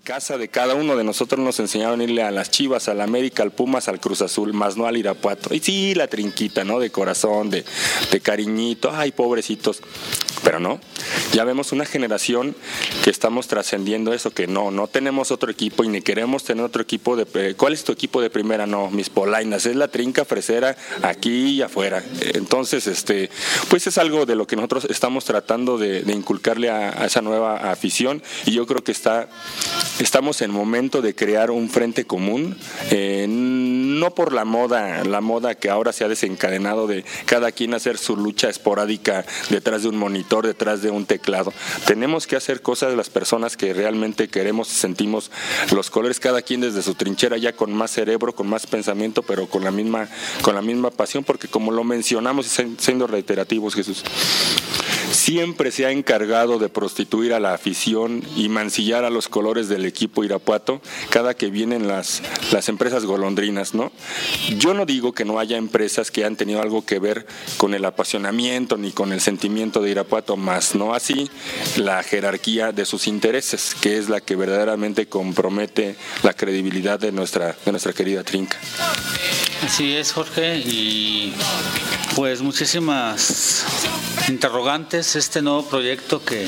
casa de cada uno de nosotros nos enseñaron a irle a las Chivas, al América, al Pumas, al Cruz Azul, más no al Irapuato. Y sí, la trinquita, ¿no? De corazón, de cariñito, ay, pobrecitos. Pero no, ya vemos una generación que estamos trascendiendo eso, que no tenemos otro equipo y ni queremos tener otro equipo de... ¿Cuál es tu equipo de primera? No, mis polainas, es la trinca fresera aquí y afuera. Entonces, pues es algo de lo que nosotros estamos tratando de inculcarle a esa nueva afición, y yo creo que estamos en momento de crear un frente común, no por la moda que ahora se ha desencadenado de cada quien hacer su lucha esporádica detrás de un monitor, detrás de un teclado. Tenemos que hacer cosas de las personas que realmente queremos y sentimos los colores, cada quien desde su trinchera, ya con más cerebro, con más pensamiento, pero con la misma pasión, porque como lo mencionamos, y siendo reiterativos, Jesús, siempre se ha encargado de prostituir a la afición y mancillar a los colores del equipo Irapuato cada que vienen las empresas golondrinas, ¿no? Yo no digo que no haya empresas que han tenido algo que ver con el apasionamiento ni con el sentimiento de Irapuato, más no así la jerarquía de sus intereses, que es la que verdaderamente compromete la credibilidad de nuestra querida trinca. Así es, Jorge, y pues muchísimas interrogantes este nuevo proyecto que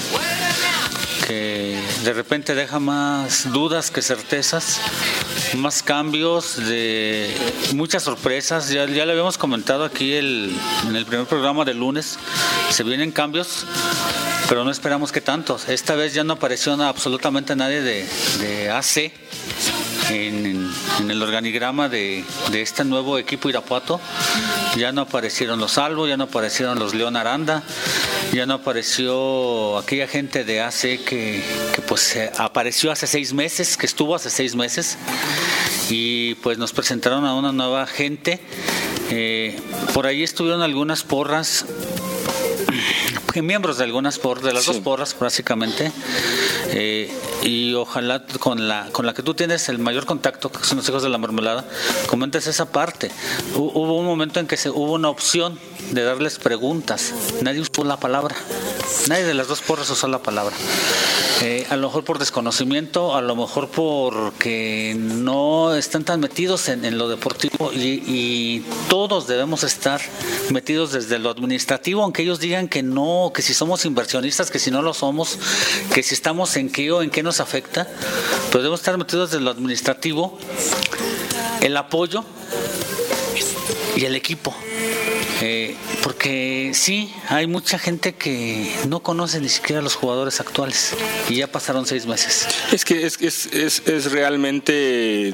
de repente deja más dudas que certezas, más cambios, de muchas sorpresas. Ya le habíamos comentado aquí en el primer programa del lunes, se vienen cambios, pero no esperamos que tantos. Esta vez ya no apareció absolutamente nadie de AC en el organigrama de este nuevo equipo Irapuato. Ya no aparecieron los Albo, ya no aparecieron los León Aranda, ya no apareció aquella gente de AC que pues apareció hace 6 meses, que estuvo hace 6 meses, y pues nos presentaron a una nueva gente. Por ahí estuvieron algunas porras, miembros de algunas porras, de las dos porras básicamente, y ojalá con la que tú tienes el mayor contacto, que son los Hijos de la Mermelada, comentes esa parte. Hubo un momento en que hubo una opción de darles preguntas, nadie usó la palabra, nadie de las dos porras usó la palabra. A lo mejor por desconocimiento, a lo mejor porque no están tan metidos en lo deportivo, y todos debemos estar metidos desde lo administrativo, aunque ellos digan que no, que si somos inversionistas, que si no lo somos, que si estamos en qué o en qué nos afecta, pero debemos estar metidos desde lo administrativo, el apoyo y el equipo. Porque sí, hay mucha gente que no conoce ni siquiera a los jugadores actuales y ya pasaron 6 meses. Es que es realmente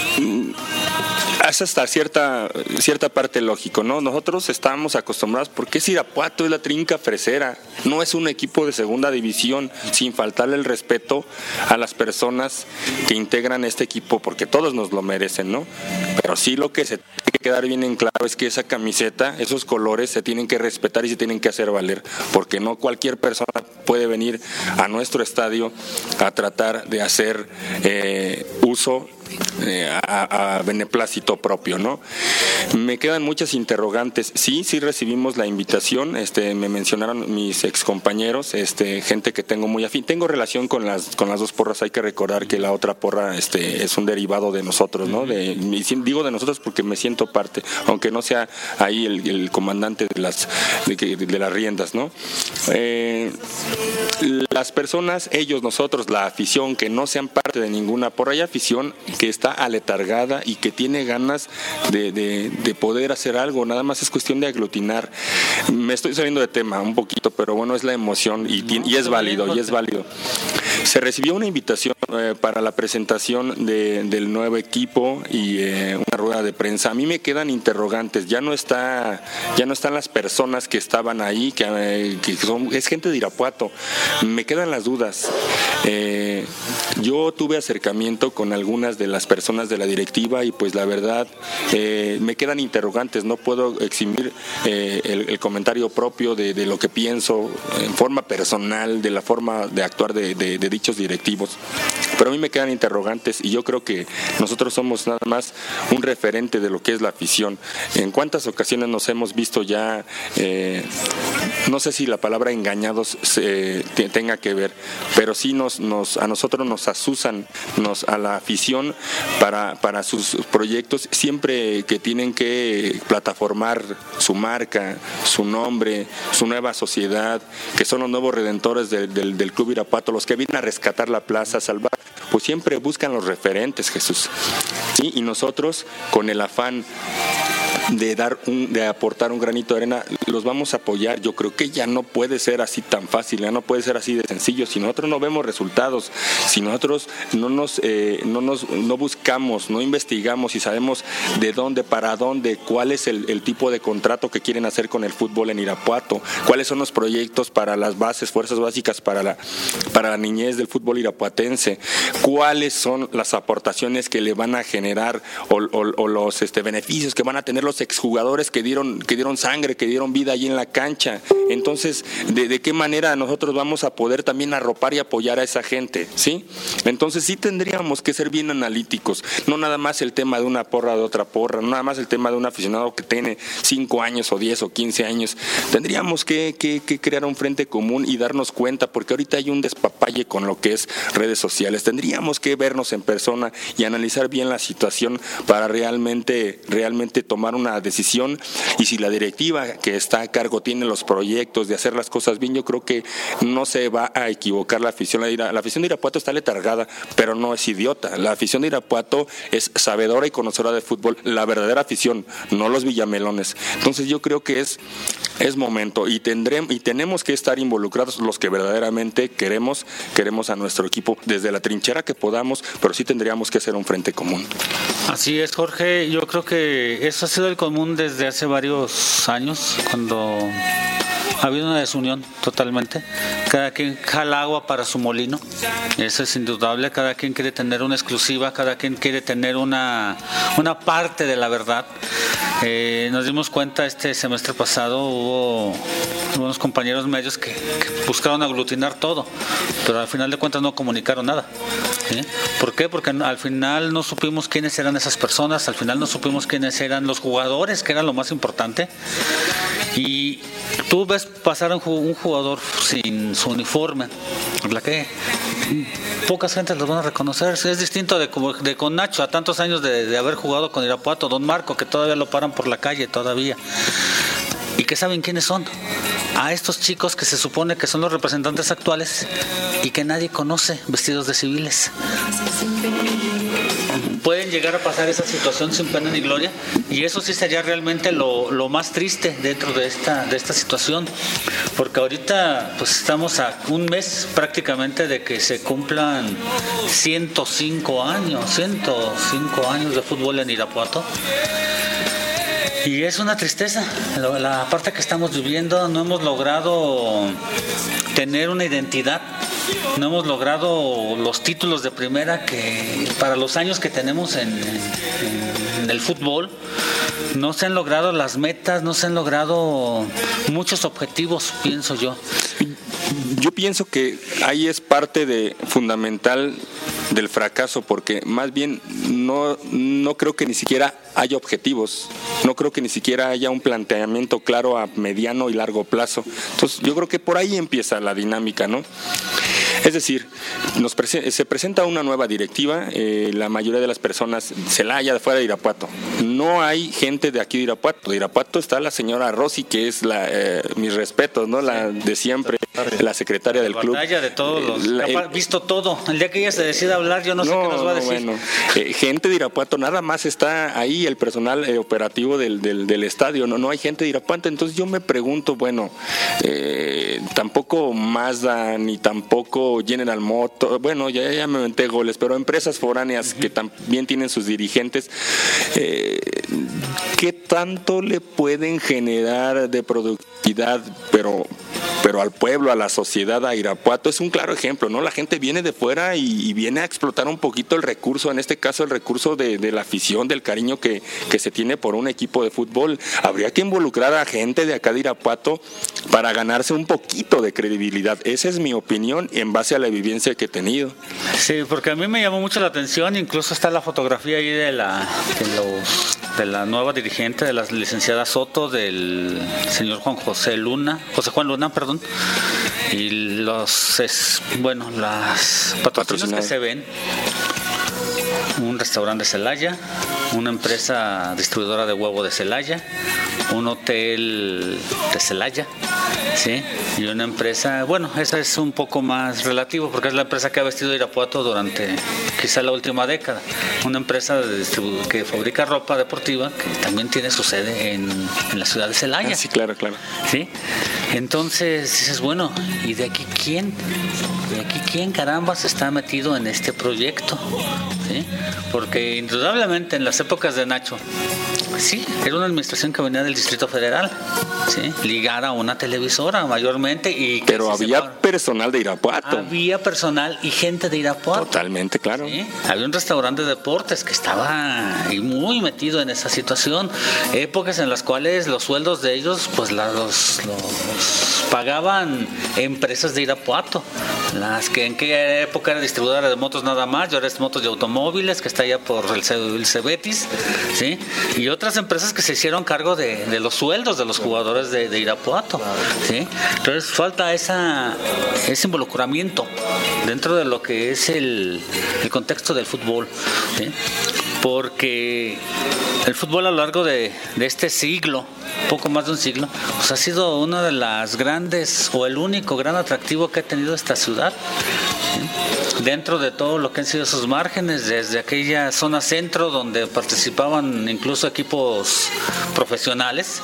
es hasta cierta parte lógico, ¿no? Nosotros estamos acostumbrados, porque es Irapuato, es la trinca fresera, no es un equipo de segunda división, sin faltarle el respeto a las personas que integran este equipo, porque todos nos lo merecen, ¿no? Pero sí, lo que se tiene que quedar bien en claro es que esa camiseta, esos colores se tienen que respetar y se tienen que hacer valer, porque no cualquier persona puede venir a nuestro estadio a tratar de hacer uso a beneplácito propio, ¿no? Me quedan muchas interrogantes. Sí recibimos la invitación, me mencionaron mis excompañeros, gente que tengo muy afín. Tengo relación con las dos porras. Hay que recordar que la otra porra es un derivado de nosotros, ¿no? Digo de nosotros porque me siento parte, aunque no sea ahí el comandante de las riendas, ¿no? Las personas, ellos, nosotros, la afición, que no sean parte de ninguna porra, hay afición que está aletargada y que tiene ganas de poder hacer algo, nada más es cuestión de aglutinar. Me estoy saliendo de tema un poquito, pero bueno, es la emoción y es válido, Se recibió una invitación para la presentación del nuevo equipo y una rueda de prensa. A mí me quedan interrogantes, ya no están las personas que estaban ahí, es gente de Irapuato. Me quedan las dudas. Yo tuve acercamiento con algunas de las personas de la directiva y pues la verdad me quedan interrogantes. No puedo eximir el comentario propio de lo que pienso en forma personal, de la forma de actuar de dichos directivos, pero a mí me quedan interrogantes y yo creo que nosotros somos nada más un referente de lo que es la afición. En cuántas ocasiones nos hemos visto ya no sé si la palabra engañados tenga que ver, pero sí a nosotros nos asusan, a la afición para sus proyectos, siempre que tienen que plataformar su marca, su nombre, su nueva sociedad, que son los nuevos redentores del Club Irapuato, los que vienen a rescatar la plaza, a salvar, pues siempre buscan los referentes, Jesús. ¿Sí? Y nosotros, con el afán de aportar un granito de arena, los vamos a apoyar. Yo creo que ya no puede ser así tan fácil, ya no puede ser así de sencillo. Si nosotros no vemos resultados, si nosotros no buscamos, no investigamos y sabemos de dónde, para dónde, cuál es el tipo de contrato que quieren hacer con el fútbol en Irapuato, cuáles son los proyectos para las bases, fuerzas básicas para la niñez del fútbol irapuatense, cuáles son las aportaciones que le van a generar o los beneficios que van a tener los exjugadores que dieron sangre, que dieron vida allí en la cancha. Entonces, ¿de qué manera nosotros vamos a poder también arropar y apoyar a esa gente? ¿Sí? Entonces sí tendríamos que ser bien analíticos, no nada más el tema de una porra de otra porra, no nada más el tema de un aficionado que tiene 5 años o 10 o 15 años. Tendríamos que crear un frente común y darnos cuenta, porque ahorita hay un despapalle con lo que es redes sociales. Tendríamos que vernos en persona y analizar bien la situación para realmente tomar una decisión. Y si la directiva que está a cargo tiene los proyectos de hacer las cosas bien, yo creo que no se va a equivocar la afición. La afición de Irapuato está letargada, pero no es idiota. La afición de Irapuato es sabedora y conocedora de fútbol, la verdadera afición, no los villamelones. Entonces yo creo que es momento y tenemos que estar involucrados los que verdaderamente queremos a nuestro equipo desde la trinchera que podamos, pero sí tendríamos que hacer un frente común. Así es, Jorge. Yo creo que eso ha sido el común desde hace varios años, cuando ha habido una desunión totalmente. Cada quien jala agua para su molino, eso es indudable. Cada quien quiere tener una exclusiva, cada quien quiere tener una parte de la verdad. Nos dimos cuenta este semestre pasado, hubo unos compañeros medios que buscaron aglutinar todo, pero al final de cuentas no comunicaron nada. ¿Sí? ¿Por qué? Porque al final no supimos quiénes eran esas personas, al final no supimos quiénes eran los jugadores, que era lo más importante. Y tú ves pasar un jugador sin su uniforme, la que pocas gentes los van a reconocer. Es distinto de con Nacho, a tantos años de haber jugado con Irapuato, Don Marco, que todavía lo paran por la calle todavía, y que saben quiénes son. A estos chicos que se supone que son los representantes actuales y que nadie conoce, vestidos de civiles. Pueden llegar a pasar esa situación sin pena ni gloria, y eso sí sería realmente lo más triste dentro de esta situación, porque ahorita pues estamos a un mes prácticamente de que se cumplan 105 años de fútbol en Irapuato. Y es una tristeza la parte que estamos viviendo. No hemos logrado tener una identidad, no hemos logrado los títulos de primera que para los años que tenemos en el fútbol. No se han logrado las metas, no se han logrado muchos objetivos, pienso yo. Yo pienso que ahí es parte fundamental del fracaso, porque más bien no creo que ni siquiera haya objetivos, no creo que ni siquiera haya un planteamiento claro a mediano y largo plazo. Entonces yo creo que por ahí empieza la dinámica, ¿no? Es decir, se presenta una nueva directiva, la mayoría de las personas se la halla de fuera de Irapuato. No hay gente de aquí de Irapuato. De Irapuato está la señora Rosy, que es mis respetos, ¿no? La de siempre, la secretaria del club. De todos ha visto todo. El día que ella se decida hablar, yo no sé qué nos va a decir. Bueno, gente de Irapuato, nada más está ahí el personal operativo del estadio. No hay gente de Irapuato. Entonces yo me pregunto, bueno, tampoco Mazda ni tampoco General Motors, bueno, ya me inventé goles, pero empresas foráneas que también tienen sus dirigentes, ¿qué tanto le pueden generar de productividad, pero al pueblo, a la sociedad, a Irapuato? Es un claro ejemplo, ¿no? La gente viene de fuera y viene a explotar un poquito el recurso, en este caso el recurso de la afición, del cariño que se tiene por un equipo de fútbol. Habría que involucrar a gente de acá de Irapuato para ganarse un poquito de credibilidad. Esa es mi opinión en base a la vivencia que he tenido. Sí, porque a mí me llamó mucho la atención, incluso está la fotografía ahí de los de la nueva dirigente, de la licenciada Soto, del señor José Juan Luna, perdón, y las patrocinios que se ven: un restaurante de Celaya, una empresa distribuidora de huevo de Celaya, un hotel de Celaya, ¿sí? Y una empresa, bueno, esa es un poco más relativo porque es la empresa que ha vestido Irapuato durante quizá la última década. Una empresa que fabrica ropa deportiva que también tiene su sede en la ciudad de Celaya. Ah, sí, claro. ¿Sí? Entonces dices, bueno, ¿y de aquí quién? ¿De aquí quién carambas está metido en este proyecto? ¿Sí? Porque indudablemente en las épocas de Nacho, sí, era una administración que venía del Distrito Federal, ¿sí? Ligada a una televisora mayormente. Pero había personal de Irapuato. Había personal y gente de Irapuato. Totalmente, claro. ¿Sí? Había un restaurante de deportes que estaba muy metido en esa situación. Épocas en las cuales los sueldos de ellos pues los pagaban empresas de Irapuato. Las que en qué época era distribuidora de motos nada más, y ahora es Motos y Automóviles, que está allá por el Cebetis, ¿sí? Y otras empresas que se hicieron cargo de los sueldos de los jugadores de Irapuato, ¿sí? Entonces falta ese involucramiento dentro de lo que es el contexto del fútbol, ¿sí? Porque el fútbol a lo largo de este siglo, poco más de un siglo, pues ha sido una de las grandes o el único gran atractivo que ha tenido esta ciudad, ¿sí? Dentro de todo lo que han sido sus márgenes, desde aquella zona centro donde participaban incluso equipos profesionales,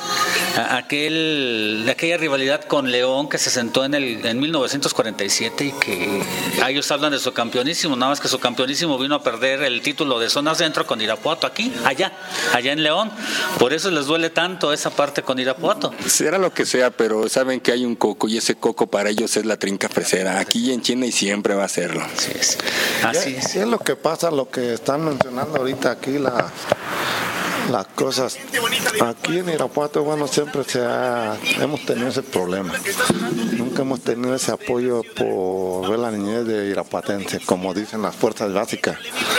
aquella rivalidad con León que se sentó en 1947 y que ellos hablan de su campeonísimo, nada más que su campeonísimo vino a perder el título de zona centro con Irapuato allá en León. Por eso les duele tanto esa parte con Irapuato. Será lo que sea, pero saben que hay un coco y ese coco para ellos es la trinca fresera, aquí en China, y siempre va a serlo. Así es. Sí, es lo que pasa, lo que están mencionando ahorita aquí, las cosas. Aquí en Irapuato, bueno, siempre hemos tenido ese problema. Nunca hemos tenido ese apoyo por ver la niñez de irapuatense, como dicen las fuerzas básicas.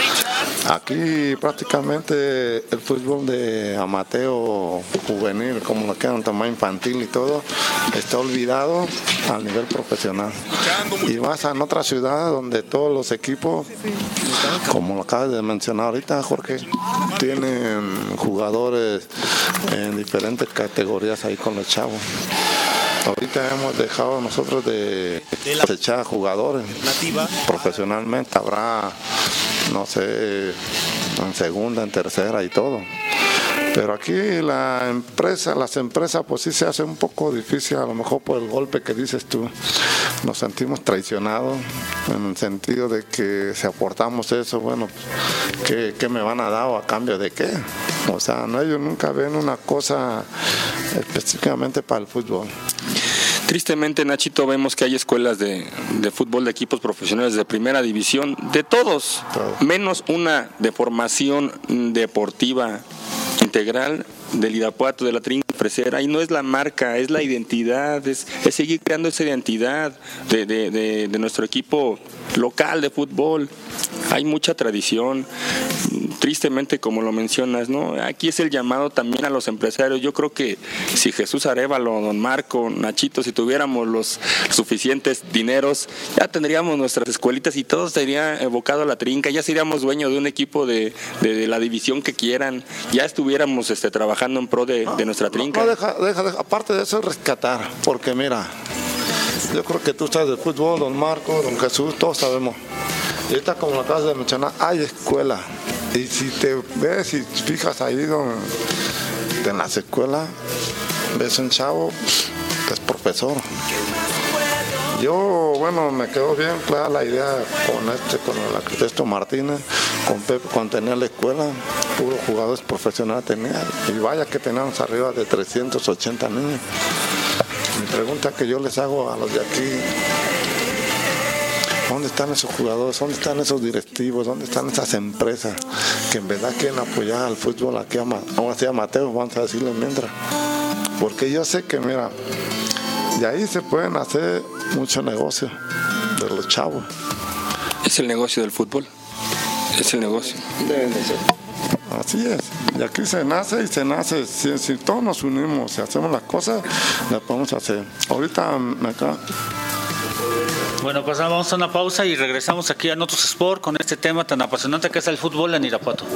Aquí prácticamente el fútbol de amateur, juvenil, como lo quieran tomar, infantil y todo, está olvidado al nivel profesional. Y vas a otra ciudad donde todos los equipos, como lo acabas de mencionar ahorita, Jorge, tienen jugadores en diferentes categorías ahí con los chavos. Ahorita hemos dejado nosotros de echar jugadores profesionalmente. Habrá, no sé, en segunda, en tercera y todo. Pero aquí las empresas pues sí se hace un poco difícil, a lo mejor por el golpe que dices tú. Nos sentimos traicionados en el sentido de que si aportamos eso, bueno, ¿qué me van a dar o a cambio de qué? O sea, no, ellos nunca ven una cosa específicamente para el fútbol. Tristemente, Nachito, vemos que hay escuelas de fútbol de equipos profesionales de primera división, de todos, menos una de formación deportiva integral del Irapuato, de la trinca fresera. Ahí no es la marca, es la identidad, es seguir creando esa identidad de nuestro equipo local de fútbol. Hay mucha tradición. Tristemente, como lo mencionas, ¿no? Aquí es el llamado también a los empresarios. Yo creo que si Jesús Arévalo, don Marco, Nachito, si tuviéramos los suficientes dineros, ya tendríamos nuestras escuelitas y todo estaría evocado a la trinca, ya seríamos dueños de un equipo de la división que quieran, ya estuviéramos trabajando en pro de nuestra trinca. No, deja, aparte de eso, rescatar, porque mira, yo creo que tú sabes de fútbol, don Marco, don Jesús, todos sabemos. Y ahorita, como lo acabas de mencionar, hay escuela. Y si te ves y fijas ahí en las escuelas, ves un chavo que es profesor. Yo, bueno, me quedó bien clara la idea con el arquitecto Martínez, con Pepe, cuando tenía la escuela, puros jugadores profesionales tenía, y vaya que teníamos arriba de 380 niños. Mi pregunta que yo les hago a los de aquí: ¿dónde están esos jugadores? ¿Dónde están esos directivos? ¿Dónde están esas empresas que en verdad quieren apoyar al fútbol aquí, aún así amateur, vamos a decirle mientras? Porque yo sé que, mira, de ahí se pueden hacer mucho negocio de los chavos. Es el negocio del fútbol. Es el negocio. Deben de ser. Así es. Y aquí se nace y se nace. Si todos nos unimos, si hacemos las cosas, las podemos hacer. Ahorita acá. Bueno, pues vamos a una pausa y regresamos aquí a Notus Sport con este tema tan apasionante que es el fútbol en Irapuato.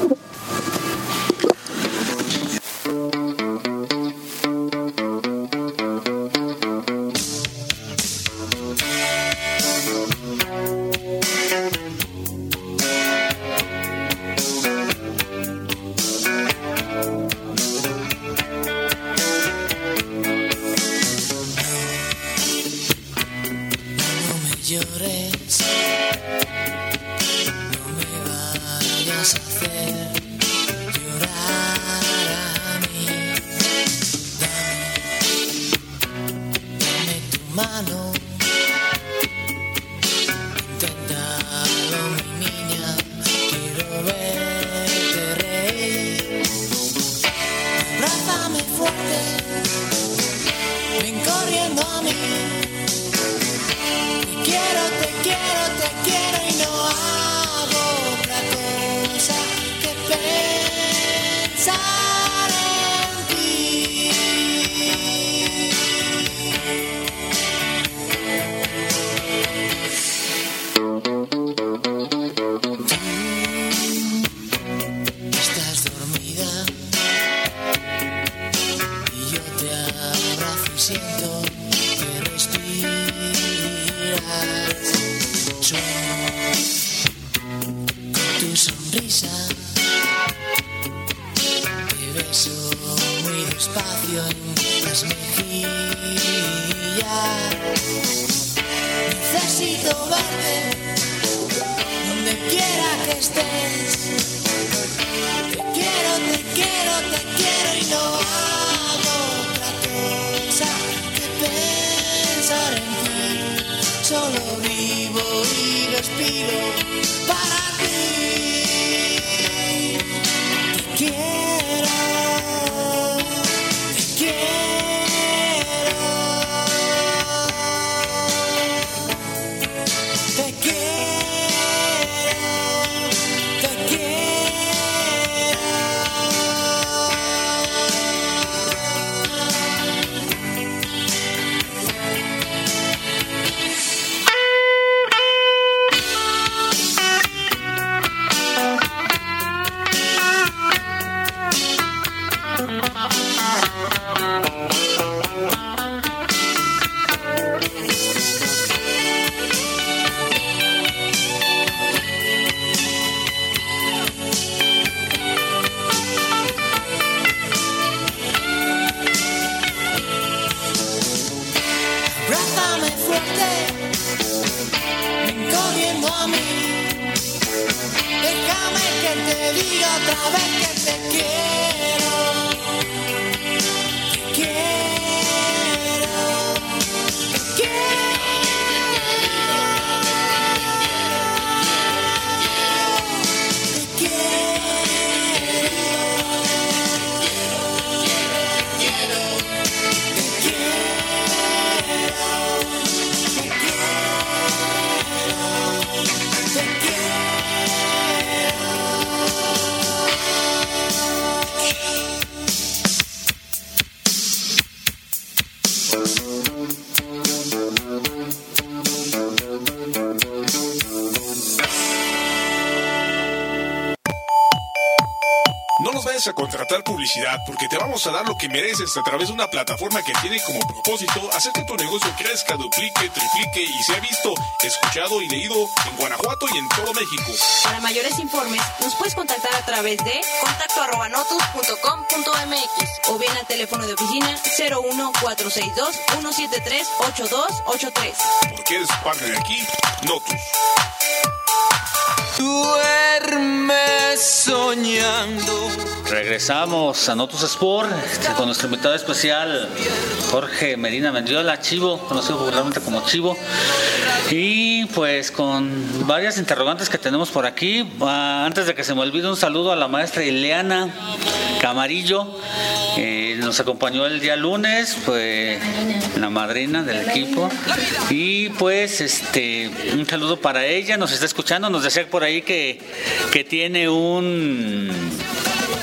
A contratar publicidad porque te vamos a dar lo que mereces a través de una plataforma que tiene como propósito hacer que tu negocio crezca, duplique, triplique y sea visto, escuchado y leído en Guanajuato y en todo México. Para mayores informes nos puedes contactar a través de contacto@notus.com.mx o bien al teléfono de oficina 01462-173-8283. Porque eres parte de aquí, Notus. Duerme soñando. Regresamos a Notus Sport con nuestro invitado especial Jorge Medina Mendiola, Chivo, conocido popularmente como Chivo, y pues con varias interrogantes que tenemos por aquí. Antes de que se me olvide, un saludo a la maestra Ileana Camarillo, nos acompañó el día lunes, fue la madrina del equipo, y pues un saludo para ella, nos está escuchando, nos decía por ahí que tiene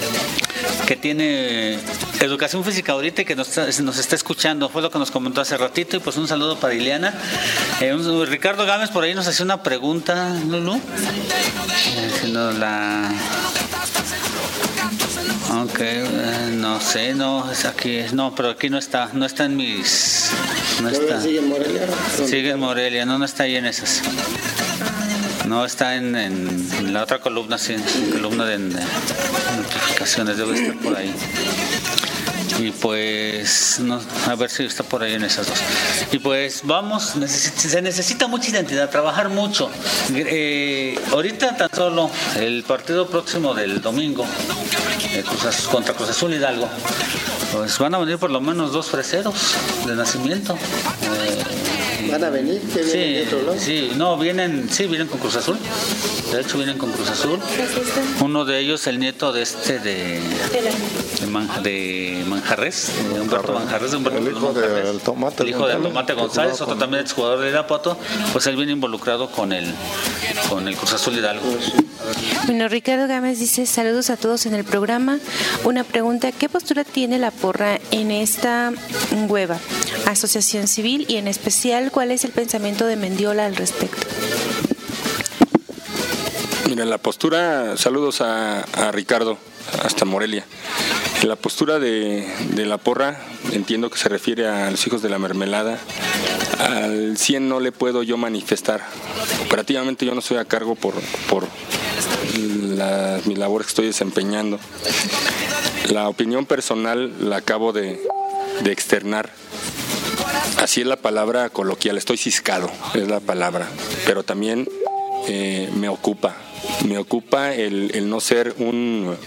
que tiene educación física ahorita y que nos está escuchando. Fue lo que nos comentó hace ratito. Y pues un saludo para Ileana. Ricardo Gámez por ahí nos hacía una pregunta, Lulu. Si nos la... Ok, no sé, no, es aquí, no, pero aquí no está en mis... No está. ¿Sigue en Morelia? Sigue en Morelia, no está ahí en esas. No, está en la otra columna, sí, en columna de notificaciones, debe estar por ahí. Y pues, no, a ver si está por ahí en esas dos. Y pues vamos, se necesita mucha identidad, trabajar mucho. Ahorita tan solo el partido próximo del domingo, contra Cruz Azul Hidalgo, pues van a venir por lo menos 2 freseros de nacimiento. ¿Van a venir? ¿Qué vienen de otro lado? Sí, no, vienen con Cruz Azul. De hecho, vienen con Cruz Azul. Uno de ellos, el nieto de Manjarres, de Humberto Manjarres. El hijo del Tomate. El hijo del Tomate González, otro también exjugador de Irapuato. Pues él viene involucrado con el Cruz Azul Hidalgo. Bueno, Ricardo Gámez dice: saludos a todos en el programa. Una pregunta: ¿qué postura tiene la porra en esta hueva, asociación civil, y en especial cuál es el pensamiento de Mendiola al respecto? Mira, la postura, saludos a Ricardo hasta Morelia. La postura de la porra, entiendo que se refiere a los hijos de la mermelada. Al 100 no le puedo yo manifestar. Operativamente yo no estoy a cargo por mi labor que estoy desempeñando. La opinión personal la acabo de externar. Así es la palabra coloquial, estoy ciscado, es la palabra. Pero también me ocupa el no ser un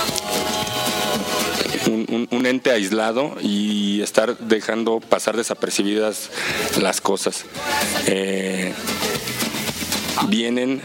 ente aislado y estar dejando pasar desapercibidas las cosas. Vienen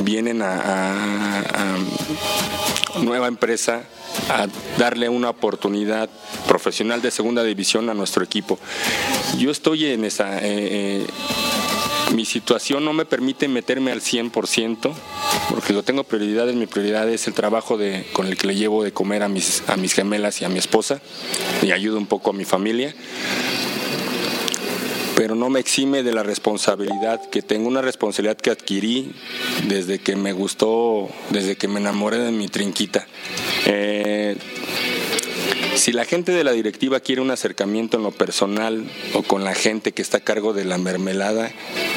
a nueva empresa a darle una oportunidad profesional de segunda división a nuestro equipo. Yo estoy en esa... mi situación no me permite meterme al 100%, porque lo tengo prioridades. Mi prioridad es el trabajo con el que le llevo de comer a mis gemelas y a mi esposa, y ayudo un poco a mi familia, pero no me exime de la responsabilidad que tengo, una responsabilidad que adquirí desde que me gustó, desde que me enamoré de mi trinquita. Si la gente de la directiva quiere un acercamiento en lo personal o con la gente que está a cargo de la mermelada,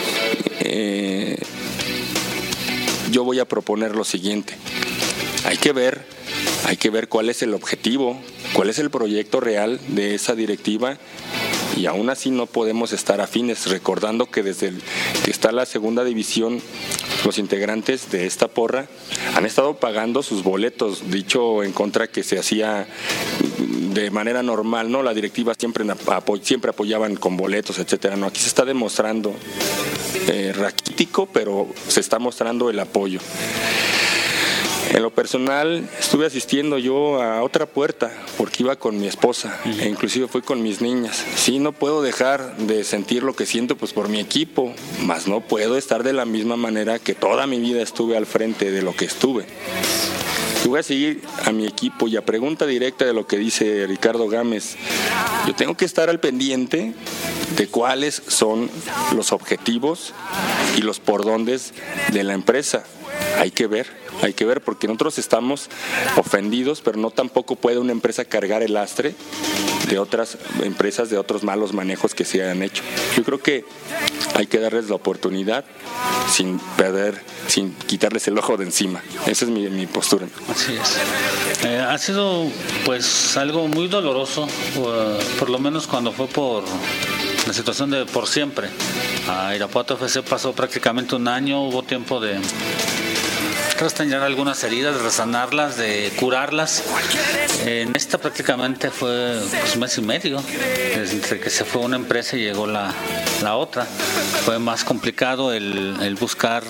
yo voy a proponer lo siguiente: hay que ver cuál es el objetivo, cuál es el proyecto real de esa directiva, y aún así no podemos estar afines, recordando que desde que está la segunda división, los integrantes de esta porra han estado pagando sus boletos, dicho en contra que se hacía de manera normal, ¿no? La directiva siempre apoyaban con boletos, etcétera. No, aquí se está demostrando raquítico, pero se está mostrando el apoyo. En lo personal, estuve asistiendo yo a otra puerta porque iba con mi esposa, e inclusive fui con mis niñas. Sí, no puedo dejar de sentir lo que siento pues por mi equipo, mas no puedo estar de la misma manera que toda mi vida estuve al frente de lo que estuve. Yo voy a seguir a mi equipo, y a pregunta directa de lo que dice Ricardo Gámez, yo tengo que estar al pendiente de cuáles son los objetivos y los pordóndes de la empresa. Hay que ver, porque nosotros estamos ofendidos, pero no tampoco puede una empresa cargar el lastre de otras empresas, de otros malos manejos que se hayan hecho. Yo creo que hay que darles la oportunidad sin quitarles el ojo de encima. Esa es mi postura. Así es. Ha sido pues algo muy doloroso, por lo menos cuando fue por la situación de por siempre. A Irapuato FC pasó prácticamente un año, hubo tiempo de restañar algunas heridas, de resanarlas, de curarlas. En esta prácticamente fue pues, 1 mes y medio, desde que se fue una empresa y llegó la otra. Fue más complicado el buscar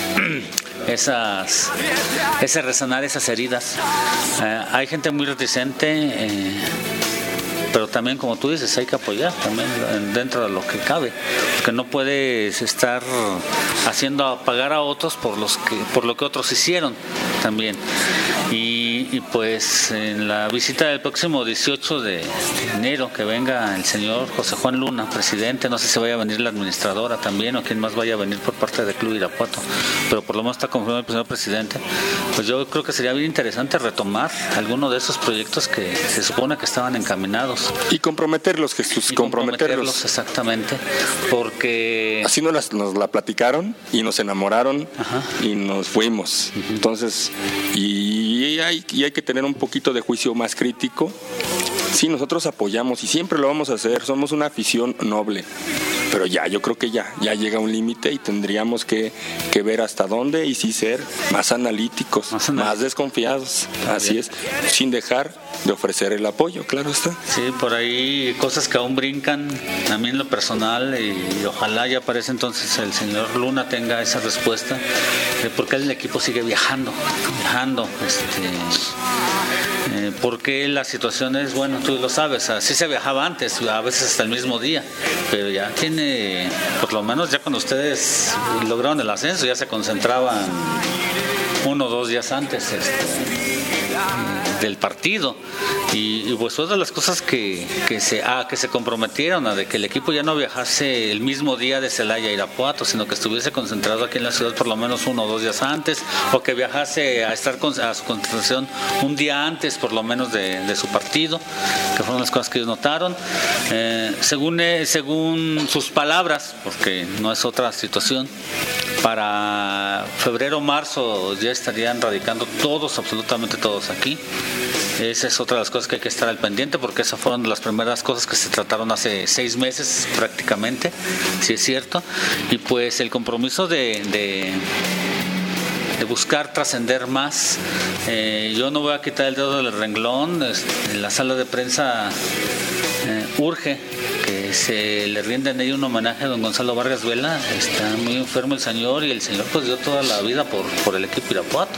ese resanar esas heridas. Hay gente muy reticente, pero también, como tú dices, hay que apoyar también dentro de lo que cabe, porque no puedes estar haciendo pagar a otros por lo que otros hicieron también. Y pues en la visita del próximo 18 de enero, que venga el señor José Juan Luna, presidente, no sé si vaya a venir la administradora también o quién más vaya a venir por parte del Club Irapuato, pero por lo menos está confirmado el señor presidente. Pues yo creo que sería bien interesante retomar alguno de esos proyectos que se supone que estaban encaminados. Y comprometerlos, Jesús, comprometerlos. Exactamente, porque... Así nos la platicaron y nos enamoraron. Ajá. Y nos fuimos. Entonces, y hay que tener un poquito de juicio más crítico. Sí, nosotros apoyamos y siempre lo vamos a hacer, somos una afición noble, pero yo creo que ya llega un límite y tendríamos que ver hasta dónde y sí ser más analíticos, más desconfiados, así es, sin dejar de ofrecer el apoyo, claro está. Sí, por ahí cosas que aún brincan, a mí en lo personal, y ojalá ya aparece entonces el señor Luna tenga esa respuesta, de por qué el equipo sigue viajando, porque la situación es, bueno, tú lo sabes, así se viajaba antes, a veces hasta el mismo día, pero ya tiene, por lo menos ya cuando ustedes lograron el ascenso, ya se concentraban 1 o 2 días antes del partido, y pues todas las cosas que se comprometieron a de que el equipo ya no viajase el mismo día de Celaya a Irapuato, sino que estuviese concentrado aquí en la ciudad por lo menos 1 o 2 días antes, o que viajase a estar a su concentración un día antes por lo menos de su partido, que fueron las cosas que ellos notaron, según sus palabras, porque no es otra situación. Para febrero o marzo ya estarían radicando todos, absolutamente todos aquí. Esa es otra de las cosas que hay que estar al pendiente, porque esas fueron las primeras cosas que se trataron hace 6 meses prácticamente, si es cierto. Y pues el compromiso de buscar trascender más. Yo no voy a quitar el dedo del renglón. En la sala de prensa urge que se le rinda en ella un homenaje a don Gonzalo Vargas Vela. Está muy enfermo el señor, y el señor pues dio toda la vida por el equipo Irapuato.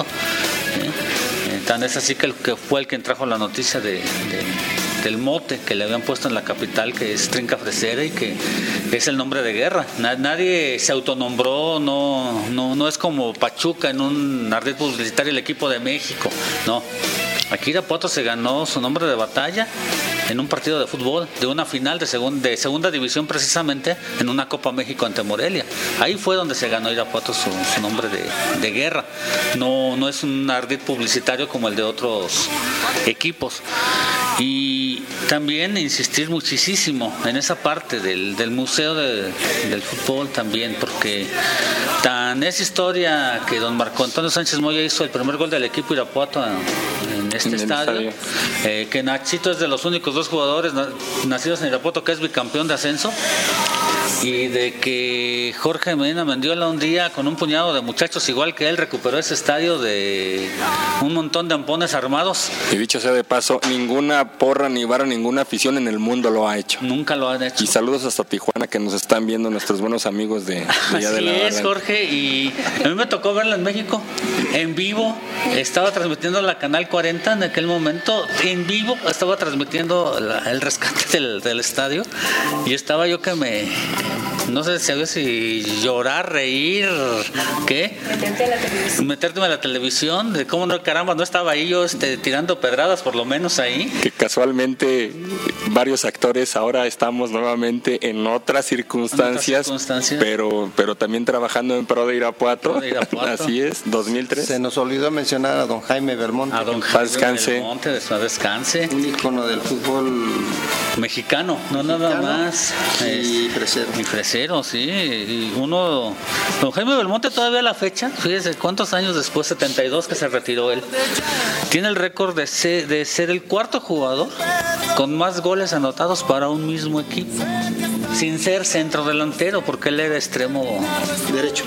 Tan es así que fue el que trajo la noticia del mote que le habían puesto en la capital, que es Trinca Fresera, y que es el nombre de guerra. Nadie se autonombró, no es como Pachuca en un ardid publicitario el equipo de México, no. Aquí Irapuato se ganó su nombre de batalla en un partido de fútbol, de una final de segunda división, precisamente en una Copa México ante Morelia. Ahí fue donde se ganó Irapuato su nombre de guerra. No es un ardid publicitario como el de otros equipos. Y también insistir muchísimo en esa parte del museo del fútbol también, porque tan es historia que don Marco Antonio Sánchez Moya hizo el primer gol del equipo Irapuato en este estadio, que Nachito es de los únicos 2 jugadores nacidos en Irapuato que es bicampeón de ascenso, y de que Jorge Medina Mendiola un día con un puñado de muchachos igual que él recuperó ese estadio de un montón de ampones armados. Y dicho sea de paso, ninguna porra, ni barra, ninguna afición en el mundo lo ha hecho. Nunca lo han hecho. Y saludos hasta Tijuana, que nos están viendo nuestros buenos amigos de allá de la Así es, Jorge, y a mí me tocó verla en México, en vivo. Estaba transmitiendo la Canal 40 en aquel momento, en vivo estaba transmitiendo el rescate del estadio, y estaba yo que no sé si sabía si llorar, reír, ¿qué? Meterte a la televisión, de cómo no, caramba, no estaba ahí yo tirando pedradas por lo menos ahí. Que casualmente varios actores ahora estamos nuevamente en otras circunstancias. Pero también trabajando en pro de Irapuato. Así es, 2003. Se nos olvidó mencionar a don Jaime Belmonte. A don Jaime Belmonte, descanse. Un ícono del fútbol mexicano, no nada más. Y fresero, sí. Y don Jaime Belmonte todavía a la fecha, fíjese cuántos años después, 72 que se retiró él, tiene el récord de ser el 4º jugador con más goles anotados para un mismo equipo, sin ser centro delantero, porque él era extremo derecho.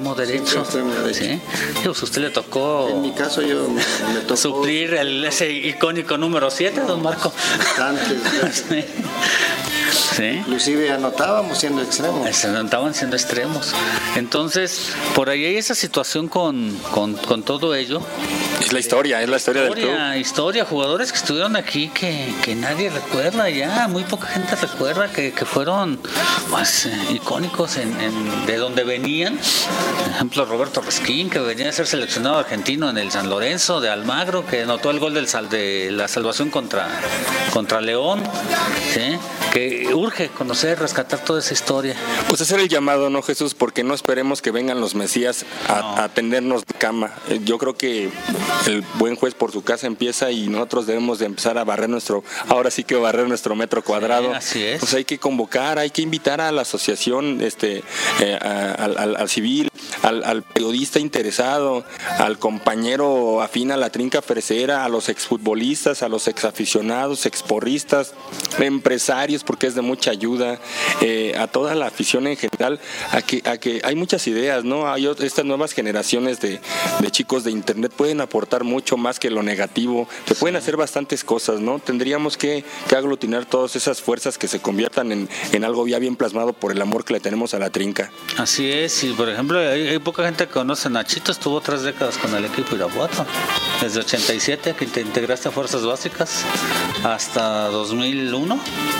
¿Sí? Pues usted le tocó, en mi caso me tocó suplir ese icónico número 7, don Marco. Antes, ¿Sí? Inclusive anotábamos siendo extremos. Anotaban siendo extremos. Entonces, por ahí hay esa situación con todo ello. Es la historia del club. Historia, jugadores que estuvieron aquí que nadie recuerda ya, muy poca gente recuerda que fueron pues, icónicos de donde venían. Por ejemplo, Roberto Resquín, que venía a ser seleccionado argentino en el San Lorenzo de Almagro, que anotó el gol de la salvación contra León, ¿sí? Que urge conocer, rescatar toda esa historia. Pues hacer el llamado, ¿no, Jesús? Porque no esperemos que vengan los mesías a tendernos de cama. Yo creo que el buen juez por su casa empieza y nosotros debemos de empezar a barrer nuestro metro cuadrado. Sí, así es. Pues hay que convocar, hay que invitar a la asociación, al civil, al periodista interesado, al compañero afín a la trinca fresera, a los exfutbolistas, a los exaficionados, exporristas, empresarios, porque es de mucha ayuda, a toda la afición en general, a que hay muchas ideas, ¿no? Hay estas nuevas generaciones de chicos de internet pueden aportar mucho más que lo negativo, se pueden hacer bastantes cosas, ¿no? Tendríamos que aglutinar todas esas fuerzas que se conviertan en algo ya bien plasmado por el amor que le tenemos a la trinca. Así es, y por ejemplo, hay poca gente que conoce a Nachito, estuvo 3 décadas con el equipo Irapuato, desde 87 que te integraste a Fuerzas Básicas hasta 2001.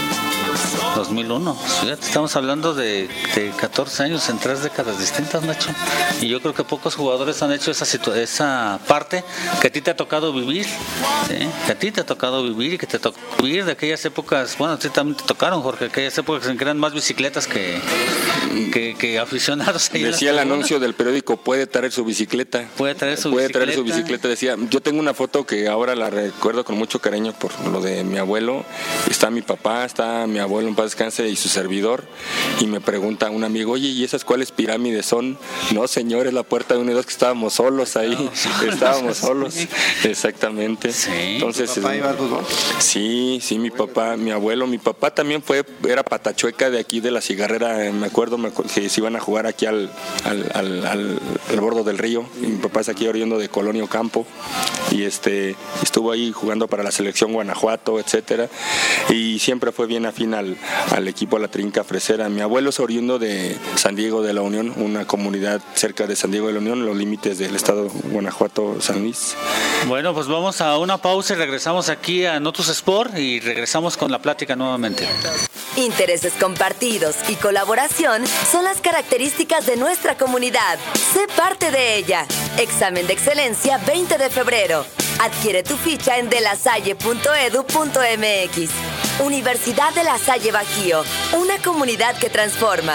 Fíjate, estamos hablando de 14 años en 3 décadas distintas, Nacho. Y yo creo que pocos jugadores han hecho esa parte que a ti te ha tocado vivir, ¿sí? Que a ti te ha tocado vivir y que te tocó vivir de aquellas épocas. Bueno, a ti también te tocaron, Jorge, aquellas épocas en que eran más bicicletas que aficionados. Decía el anuncio del periódico, puede traer su bicicleta. Puede traer su bicicleta. Decía, yo tengo una foto que ahora la recuerdo con mucho cariño por lo de mi abuelo. Está mi papá, está mi abuelo en paz descanse y su servidor, y me pregunta un amigo, oye, ¿y esas cuáles pirámides son? No, señor, es la puerta de 1 y 2, que estábamos solos ahí, estábamos solos, exactamente. Sí. Entonces, ¿Tu papá iba al fútbol? Sí, mi papá, mi abuelo, mi papá también era patachueca de aquí de la Cigarrera, me acuerdo que se iban a jugar aquí al bordo del río, y mi papá es aquí oriundo de Colonia Ocampo, y estuvo ahí jugando para la selección Guanajuato, etcétera, y siempre fue bien afín al equipo, a la trinca fresera. Mi abuelo es oriundo de San Diego de la Unión, una comunidad cerca de San Diego de la Unión, los límites del estado Guanajuato, San Luis. Bueno, pues vamos a una pausa y regresamos aquí a Notus Sport y regresamos con la plática nuevamente. Intereses compartidos y colaboración son las características de nuestra comunidad. Sé parte de ella. Examen de excelencia 20 de febrero. Adquiere tu ficha en delasalle.edu.mx. Universidad de La Salle Bajío, una comunidad que transforma.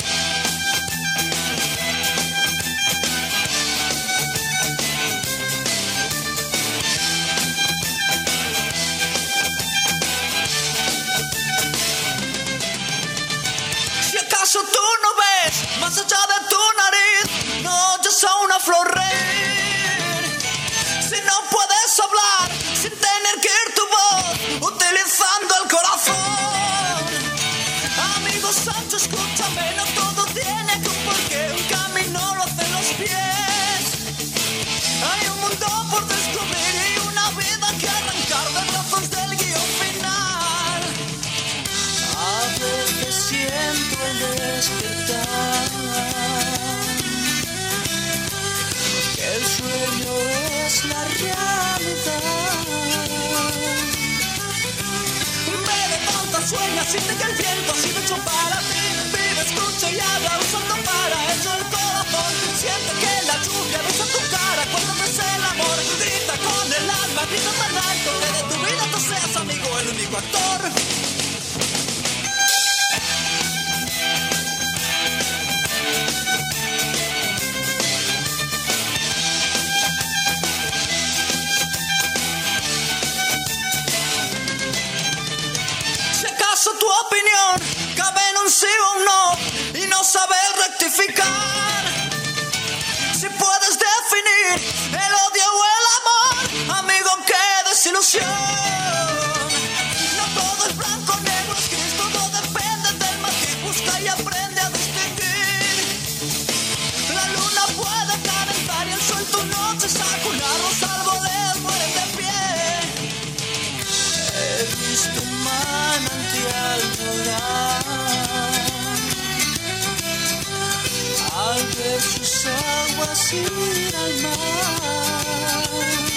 Si acaso tú no ves más allá de tu nariz, no oyes a una flor reír. Si no puedes hablar sin tener que ir tu voz, utilizando el corazón. Amigo Sancho, escúchame, no todo tiene que un porqué, un camino lo hacen los pies. Hay un mundo por descubrir y una vida que arrancar de brazos del guión final. A veces siento el despertar que el sueño es la realidad. Me levanta, sueña, siente que el viento ha sido hecho para ti. Vive, escucha y habla usando para eso el corazón. Siente que la lluvia besa tu cara cuando ves el amor. Grita con el alma, grita tan alto que de tu vida tú seas amigo, el único actor. Tu opinión cabe en un sí o un no y no sabes rectificar. Si puedes definir el odio o el amor, amigo, qué desilusión. No todo es blanco, negro, es gris, todo depende del matiz. Busca y aprende a distinguir. La luna puede calentar y el sol tu noche saca una rosa, árboles mueren de pie. He visto un manantial llorar al ver sus aguas ir al mar.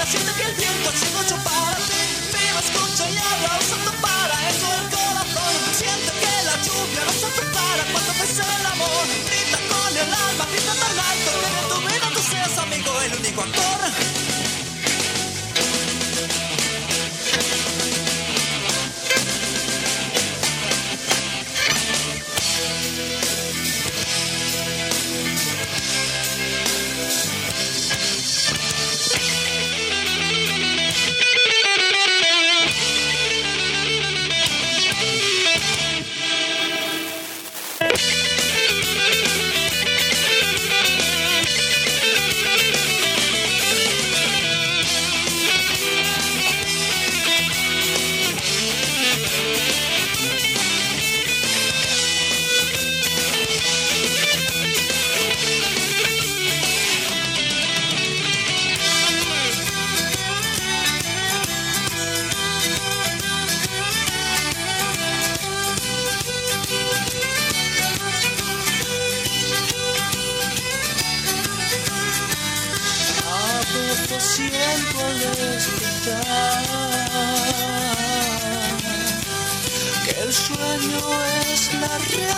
sueña, siente que el viento ha sido hecho para ti. Viva, escucha y habla, usando para eso el corazón. Siente que la lluvia no se prepara cuando ves el amor. Grita con el alma, grita tan alto que de tu vida tú seas amigo, el único actor. Siento al despertar que el sueño es la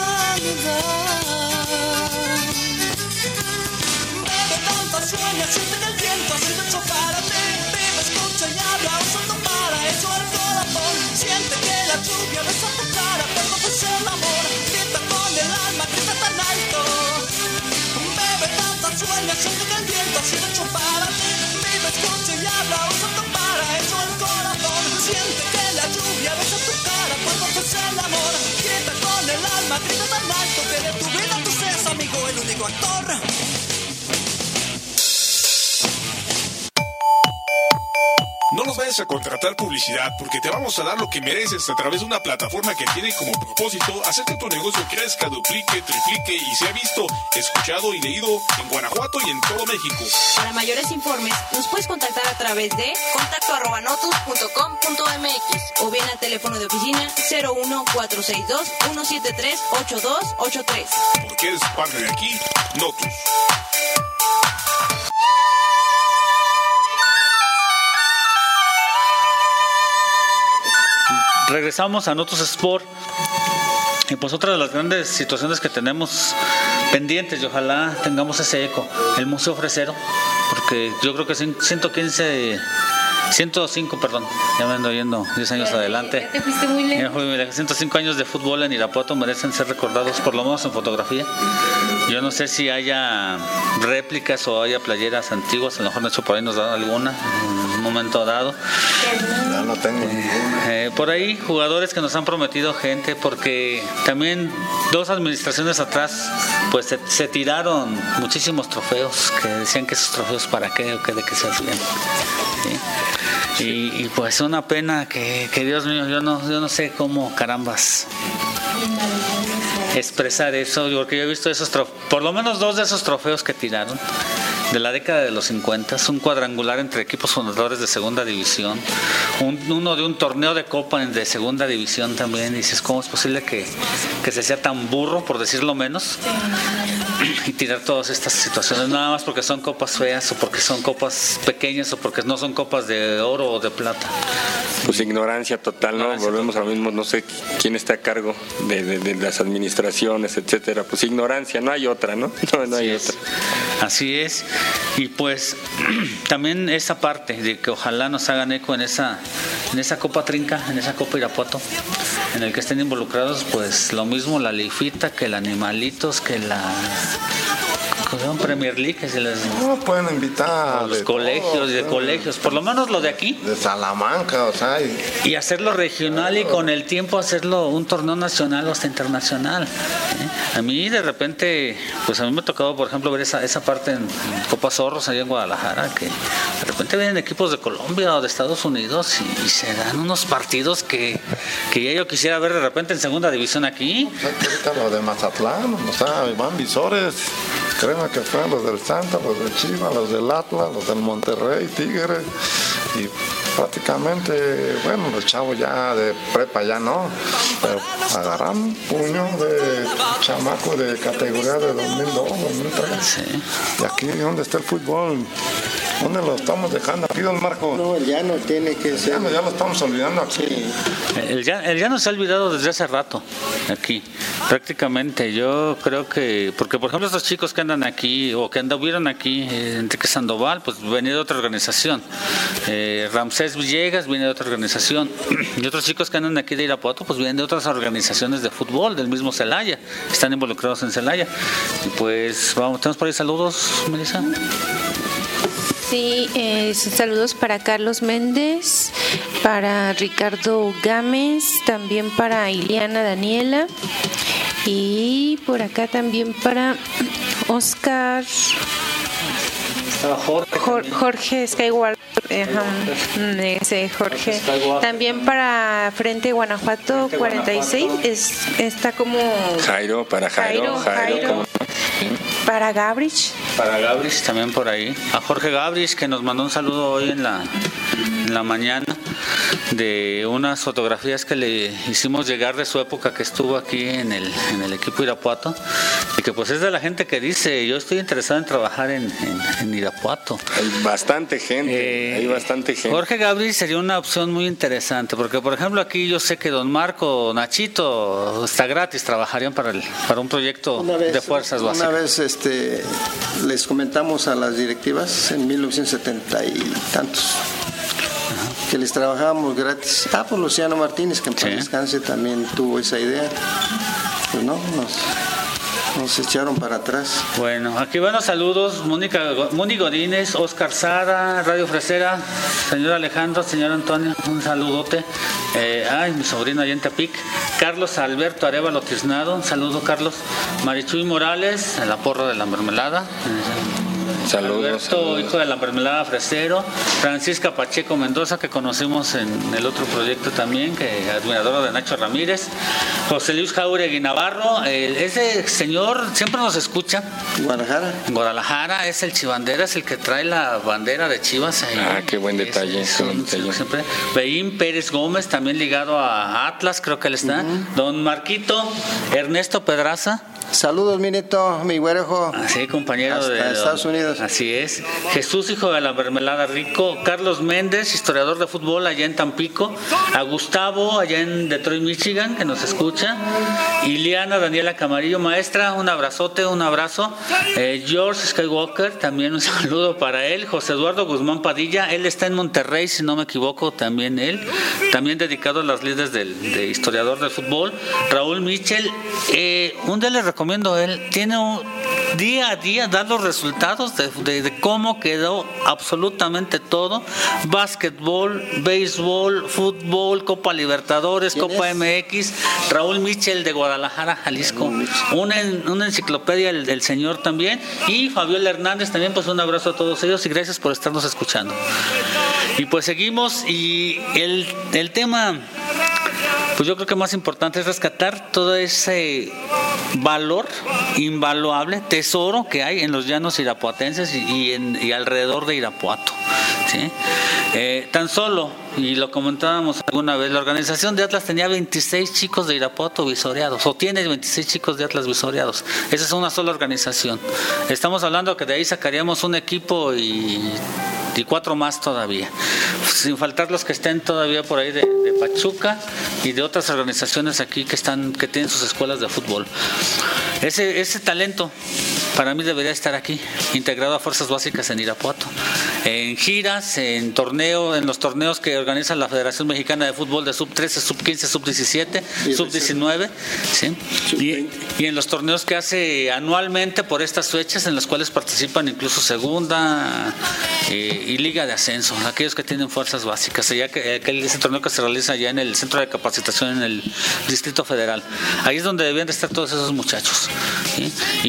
realidad. Bebe tanta sueña, siente que el viento ha sido hecho para ti. Vive, escucha y habla, usando para eso el corazón. Siente que la lluvia besa tu cara, pero es el amor. Grita con el alma, grita tan alto. Bebe tanta sueña, siente que el viento ha sido hecho para ti. Escucha y habla, usando para eso el corazón. Siente que la lluvia besa tu cara cuando es el amor. Grita con el alma, grita tan alto que de tu vida tú seas amigo, el único actor. No nos vayas a contratar publicidad porque te vamos a dar lo que mereces a través de una plataforma que tiene como propósito hacer que tu negocio crezca, duplique, triplique y sea visto, escuchado y leído en Guanajuato y en todo México. Para mayores informes nos puedes contactar a través de contacto@notus.com.mx o bien al teléfono de oficina 01462-173-8283. Porque eres parte de aquí, Notus. Regresamos a Notus Sport. Y pues otra de las grandes situaciones que tenemos pendientes, y ojalá tengamos ese eco, el Museo Fresero, porque yo creo que 105, ya me ando yendo 10 años adelante. Te fuiste muy lejos. 105 años de fútbol en Irapuato merecen ser recordados, por lo menos en fotografía. Yo no sé si haya réplicas o haya playeras antiguas, a lo mejor Nacho por ahí nos da alguna en un momento dado. Ya no tengo ninguna. Por ahí jugadores que nos han prometido gente, porque también 2 administraciones atrás pues se tiraron muchísimos trofeos que decían que esos trofeos para qué o que de qué se hacían. ¿Sí? Y pues una pena que Dios mío, yo no sé cómo carambas expresar eso, porque yo he visto esos por lo menos 2 de esos trofeos que tiraron de la década de los 50, un cuadrangular entre equipos fundadores de segunda división, uno de un torneo de copa de segunda división también. Y dices, ¿cómo es posible que se sea tan burro, por decirlo menos, y tirar todas estas situaciones nada más porque son copas feas o porque son copas pequeñas o porque no son copas de oro o de plata? Pues ignorancia total, ¿no? Volvemos a lo mismo, no sé quién está a cargo de las administraciones, etcétera. Pues ignorancia, no hay otra, ¿no? No hay otra. Así es. Y pues también esa parte de que ojalá nos hagan eco en esa Copa Trinca, en esa Copa Irapuato, en el que estén involucrados, pues lo mismo la Leifita, que el Animalitos, que la Premier League, que se les pueden invitar a los colegios, de colegios, por lo menos lo de aquí, de Salamanca, o sea, y hacerlo regional y con el tiempo hacerlo un torneo nacional o hasta internacional. A mí de repente, pues a mí me ha tocado, por ejemplo, ver esa parte en Copa Zorros allá en Guadalajara, que de repente vienen equipos de Colombia o de Estados Unidos y se dan unos partidos que ya yo quisiera ver de repente en segunda división aquí. O sea, ahorita los de Mazatlán, o sea, van visores, créeme que fueron los del Santa, los del Chivas, los del Atlas, los del Monterrey, Tigres, y prácticamente, bueno, los chavos ya de prepa ya no, pero agarran un puño de chamacos de categoría de 2002, 2003. Sí. Y aquí donde está el fútbol ¿Dónde lo estamos dejando? Aquí, don Marco. No, el llano tiene que ser. Ya lo estamos olvidando aquí. Sí. El llano se ha olvidado desde hace rato aquí, prácticamente. Yo creo que, porque por ejemplo estos chicos que andan aquí o que anduvieron aquí, Enrique Sandoval, pues venía de otra organización. Ramsés Villegas viene de otra organización. Y otros chicos que andan aquí de Irapuato, pues vienen de otras organizaciones de fútbol, del mismo Celaya. Están involucrados en Celaya. Y pues vamos, tenemos por ahí saludos, Melissa. Sí, saludos para Carlos Méndez, para Ricardo Gámez, también para Ileana Daniela y por acá también para Oscar Jorge Skywalker. Ese Jorge. También para Frente Guanajuato 46 está como Jairo. Para Gabrich. Para Gabrich también por ahí. A Jorge Gabrich, que nos mandó un saludo hoy en la mañana de unas fotografías que le hicimos llegar de su época que estuvo aquí en el equipo Irapuato, y que pues es de la gente que dice, yo estoy interesado en trabajar en Irapuato. Hay bastante gente, Jorge Gabrich sería una opción muy interesante, porque por ejemplo aquí yo sé que don Marco, Nachito, está gratis, trabajarían para un proyecto de fuerzas básicas. Una vez les comentamos a las directivas en 1970 y tantos que les trabajábamos gratis. Pues Luciano Martínez, que en paz descanse, también tuvo esa idea. Pues no, nos echaron para atrás. Bueno, aquí van los saludos. Moni Godínez, Oscar Sara, Radio Fresera, señor Alejandro, señor Antonio, un saludote. Mi sobrino allá en Tepic. Carlos Alberto Arevalo Tiznado, un saludo, Carlos. Marichuy Morales, en la porra de la mermelada. Saludos. Alberto, hijo de la mermelada Fresero. Francisca Pacheco Mendoza, que conocimos en el otro proyecto también, que admiradora de Nacho Ramírez. José Luis Jauregui Navarro, ese señor siempre nos escucha. Guadalajara es el chivandera, es el que trae la bandera de Chivas ahí. Qué buen detalle. Siempre. Beín Pérez Gómez, también ligado a Atlas, creo que él está. Don Marquito Ernesto Pedraza. Saludos, mi neto, mi güerejo. Sí, compañero de Estados Unidos. Así es. Jesús, hijo de la mermelada rico. Carlos Méndez, historiador de fútbol allá en Tampico. A Gustavo, allá en Detroit, Michigan, que nos escucha. Ileana Daniela Camarillo, maestra, un abrazote, un abrazo. George Skywalker, también un saludo para él. José Eduardo Guzmán Padilla, él está en Monterrey, si no me equivoco, también él. También dedicado a las lides de historiador del fútbol. Raúl Michel, un día les recomiendo, él tiene día a día dar los resultados de cómo quedó absolutamente todo: básquetbol, béisbol, fútbol, Copa Libertadores, Copa MX. Raúl Michel de Guadalajara, Jalisco, una enciclopedia del señor también. Y Fabiola Hernández también, pues un abrazo a todos ellos y gracias por estarnos escuchando. Y pues seguimos, y el tema, pues yo creo que más importante es rescatar todo ese valor invaluable, tesoro que hay en los llanos irapuatenses y alrededor de Irapuato, ¿sí? Tan solo, y lo comentábamos alguna vez, la organización de Atlas tenía 26 chicos de Irapuato visoreados, o tiene 26 chicos de Atlas visoreados. Esa es una sola organización. Estamos hablando que de ahí sacaríamos un equipo y 4 más todavía, sin faltar los que estén todavía por ahí de Pachuca y de otras organizaciones aquí que tienen sus escuelas de fútbol. Ese talento para mí debería estar aquí, integrado a fuerzas básicas en Irapuato, en giras, en los torneos que organiza la Federación Mexicana de Fútbol de sub-13, sub-15, sub-17, sub-19, ¿sí? Y en los torneos que hace anualmente por estas fechas, en las cuales participan incluso segunda y liga de ascenso, aquellos que tienen fuerzas básicas, ese torneo que se realiza allá en el centro de capacitación en el Distrito Federal. Ahí es donde debían de estar todos esos muchachos, ¿sí? Y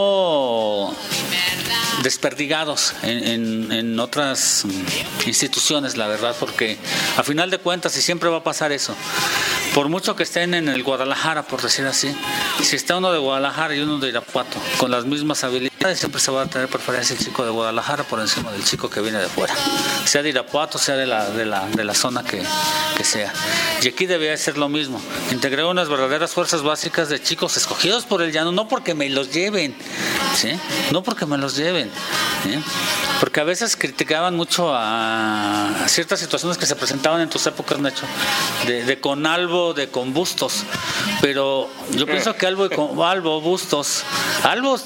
no desperdigados en otras instituciones, la verdad, porque a final de cuentas, y siempre va a pasar eso, por mucho que estén en el Guadalajara, por decir así, si está uno de Guadalajara y uno de Irapuato con las mismas habilidades, siempre se va a tener preferencia el chico de Guadalajara por encima del chico que viene de fuera, sea de Irapuato, sea de la zona que sea. Y aquí debería ser lo mismo, integrar unas verdaderas fuerzas básicas de chicos escogidos por el llano, no porque me los lleven, ¿sí? No porque me los lleven, ¿sí? porque a veces criticaban mucho a ciertas situaciones que se presentaban en tus épocas, Nacho, de Conalvo, de con Bustos, pero yo pienso que Albo, Bustos, Albo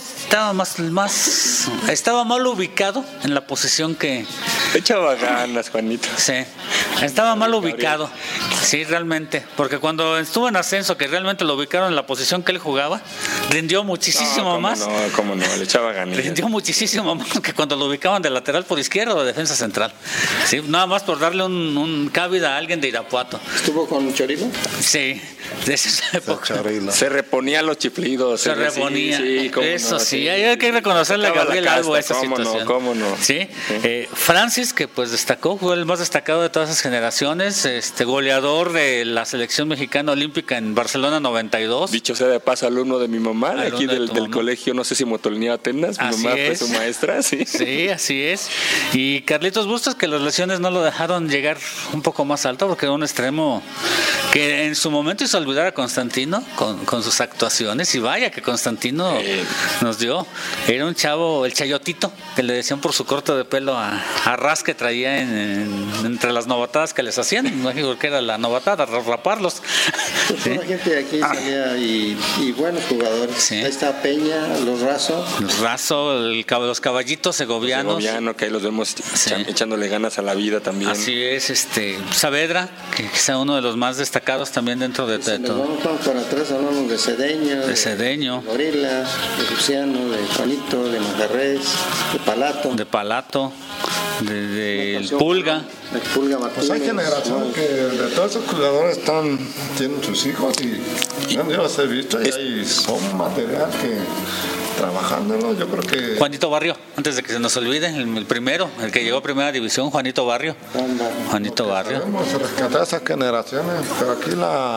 estaba mal ubicado en la posición que... Echaba ganas, Juanito. Sí, estaba mal ubicado, sí, realmente, porque cuando estuvo en ascenso, que realmente lo ubicaron en la posición que él jugaba, rindió muchísimo más. Cómo no, le echaba ganas. Rindió muchísimo más que cuando lo ubicaban de lateral por izquierda o de defensa central. Sí, nada más por darle un cabida a alguien de Irapuato. ¿Estuvo con Chorilo? Sí, de esa época. Se reponía los chiflidos. Se reponía. Sí, eso no, sí, hay que reconocerle a Gabriel Albo esa situación. ¿Cómo no? Sí. Francis, que pues destacó, fue el más destacado de todas esas generaciones, goleador de la selección mexicana olímpica en Barcelona 92. Dicho sea de paso, alumno de mi mamá, de aquí del colegio, no sé si Motolinía Atenas, mi mamá fue su maestra, sí. Sí, así es. Y Carlitos Bustos, que las lesiones no lo dejaron llegar un poco más alto, porque era un extremo que en su momento hizo olvidar a Constantino con sus actuaciones, y vaya que Constantino nos dio. Era un chavo, el Chayotito, que le decían por su corte de pelo a ras que traía entre las novatadas que les hacían. Imagino que era la novatada, raparlos. Pues la gente de aquí salía y buenos jugadores. Sí. Ahí está Peña, los Razo. Los caballitos segovianos. Que ahí los vemos echándole ganas a la vida también. Así es, Saavedra, que sea uno de los más destacados también dentro de todo. Vamos para atrás, hablamos de Cedeño. Gorila, de Luciano, de Juanito, de Manjarres, de Palato. De Pulga. El Pulga Martínez. Pues hay generaciones que de todos esos jugadores tienen sus hijos y yo los he visto y son material que trabajándolo, yo creo que... Juanito Barrio, antes de que se nos olvide, el primero, el que llegó a primera división, Juanito Barrio. Juanito Barrio. Debemos rescatar esas generaciones, pero aquí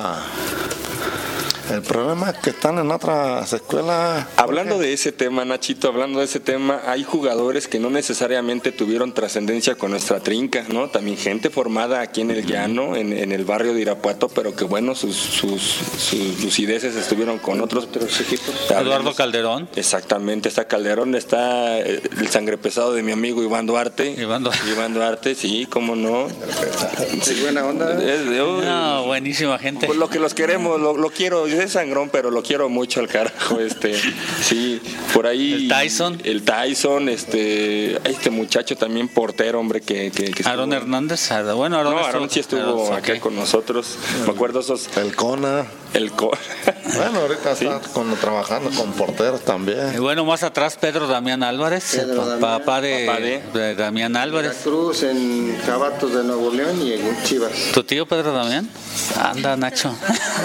el problema es que están en otras escuelas. Hablando de ese tema, Nachito, hay jugadores que no necesariamente tuvieron trascendencia con nuestra trinca, ¿no? También gente formada aquí en el llano, en el barrio de Irapuato, pero que bueno, sus lucideces estuvieron con otros equipos. Eduardo Calderón. Exactamente, está Calderón, está el sangre pesado de mi amigo Iván Duarte. Iván Duarte, sí, cómo no. Sí, buena onda. No, buenísima gente. Pues lo que los queremos, lo quiero. Es sangrón, pero lo quiero mucho al carajo. Sí, por ahí. El Tyson, este muchacho también portero, hombre, que Aaron Hernández. Aaron sí estuvo acá con nosotros. Me acuerdo esos. El Cona. Bueno, ahorita está trabajando con porteros también. Y bueno, más atrás Pedro Damián Álvarez, papá de Damián Álvarez. Cruz en Cabatos de Nuevo León y en Chivas. ¿Tu tío Pedro Damián? Anda, Nacho.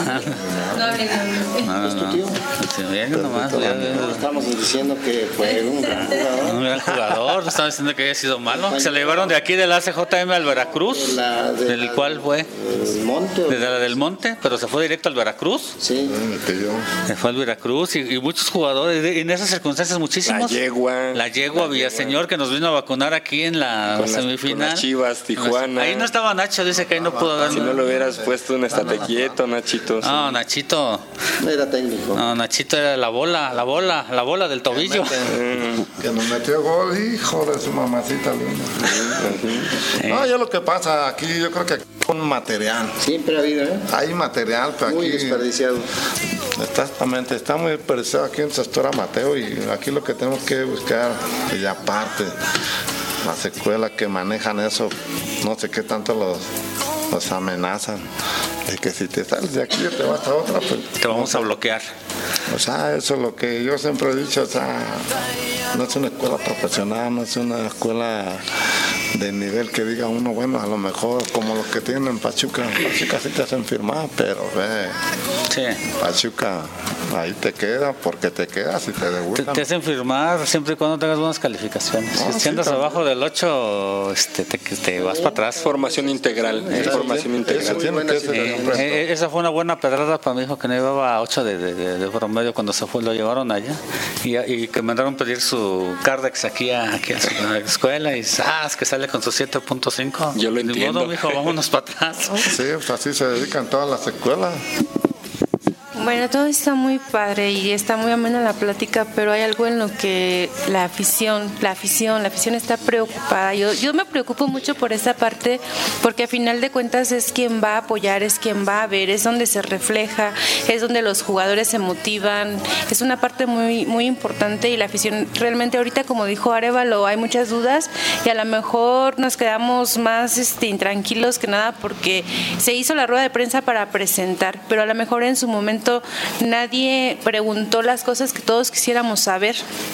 ¿Es tu tío? Sí, bien, nomás. Estamos diciendo que fue un gran jugador. Un gran jugador, no estamos diciendo que haya sido malo. Se le llevaron de aquí del ACJM al Veracruz, del cual fue. Desde la del Monte, pero se fue directo al Veracruz. Sí. Se fue al Veracruz y muchos jugadores, y en esas circunstancias muchísimos. La Yegua Villaseñor, que nos vino a vacunar aquí en la semifinal. Con las Chivas, Tijuana. Ahí no estaba Nacho, dice que ahí no pudo dar. Si no lo hubieras puesto en estate quieto, Nachito. No, Nachito. No era técnico. No, Nachito era la bola del tobillo. Que nos metió gol, hijo de su mamacita linda. No, yo lo que pasa aquí, yo creo que con material. Siempre ha habido, Hay material, pero muy aquí desperdiciado. Exactamente, está muy desperdiciado aquí en Sector Mateo, y aquí lo que tenemos que buscar, y aparte, las escuelas que manejan eso, no sé qué tanto los amenazan. Es que si te sales de aquí y te vas a otra, pues te vamos a bloquear. O sea, eso es lo que yo siempre he dicho, o sea, no es una escuela profesional, no es una escuela de nivel que diga uno, bueno, a lo mejor como los que tienen en Pachuca. Pachuca sí te hacen firmar, pero Pachuca ahí te queda porque te quedas y te debutan. Te hacen firmar siempre y cuando tengas buenas calificaciones. Si andas abajo del 8, te vas para atrás. Formación integral. Esa fue una buena pedrada para mi hijo, que no llevaba 8 de promedio cuando se fue, lo llevaron allá y que mandaron pedir su Cardex aquí a su escuela y que sale con su 7.5. Yo lo entiendo. Ni modo, mijo, vámonos para atrás. Sí, pues así se dedican todas las escuelas. Bueno, todo está muy padre y está muy amena la plática, pero hay algo en lo que la afición está preocupada. Yo me preocupo mucho por esa parte, porque a final de cuentas es quien va a apoyar, es quien va a ver, es donde se refleja, es donde los jugadores se motivan, es una parte muy, muy importante, y la afición realmente ahorita, como dijo Arévalo, hay muchas dudas y a lo mejor nos quedamos más intranquilos que nada porque se hizo la rueda de prensa para presentar, pero a lo mejor en su momento nadie preguntó las cosas que todos quisiéramos saber.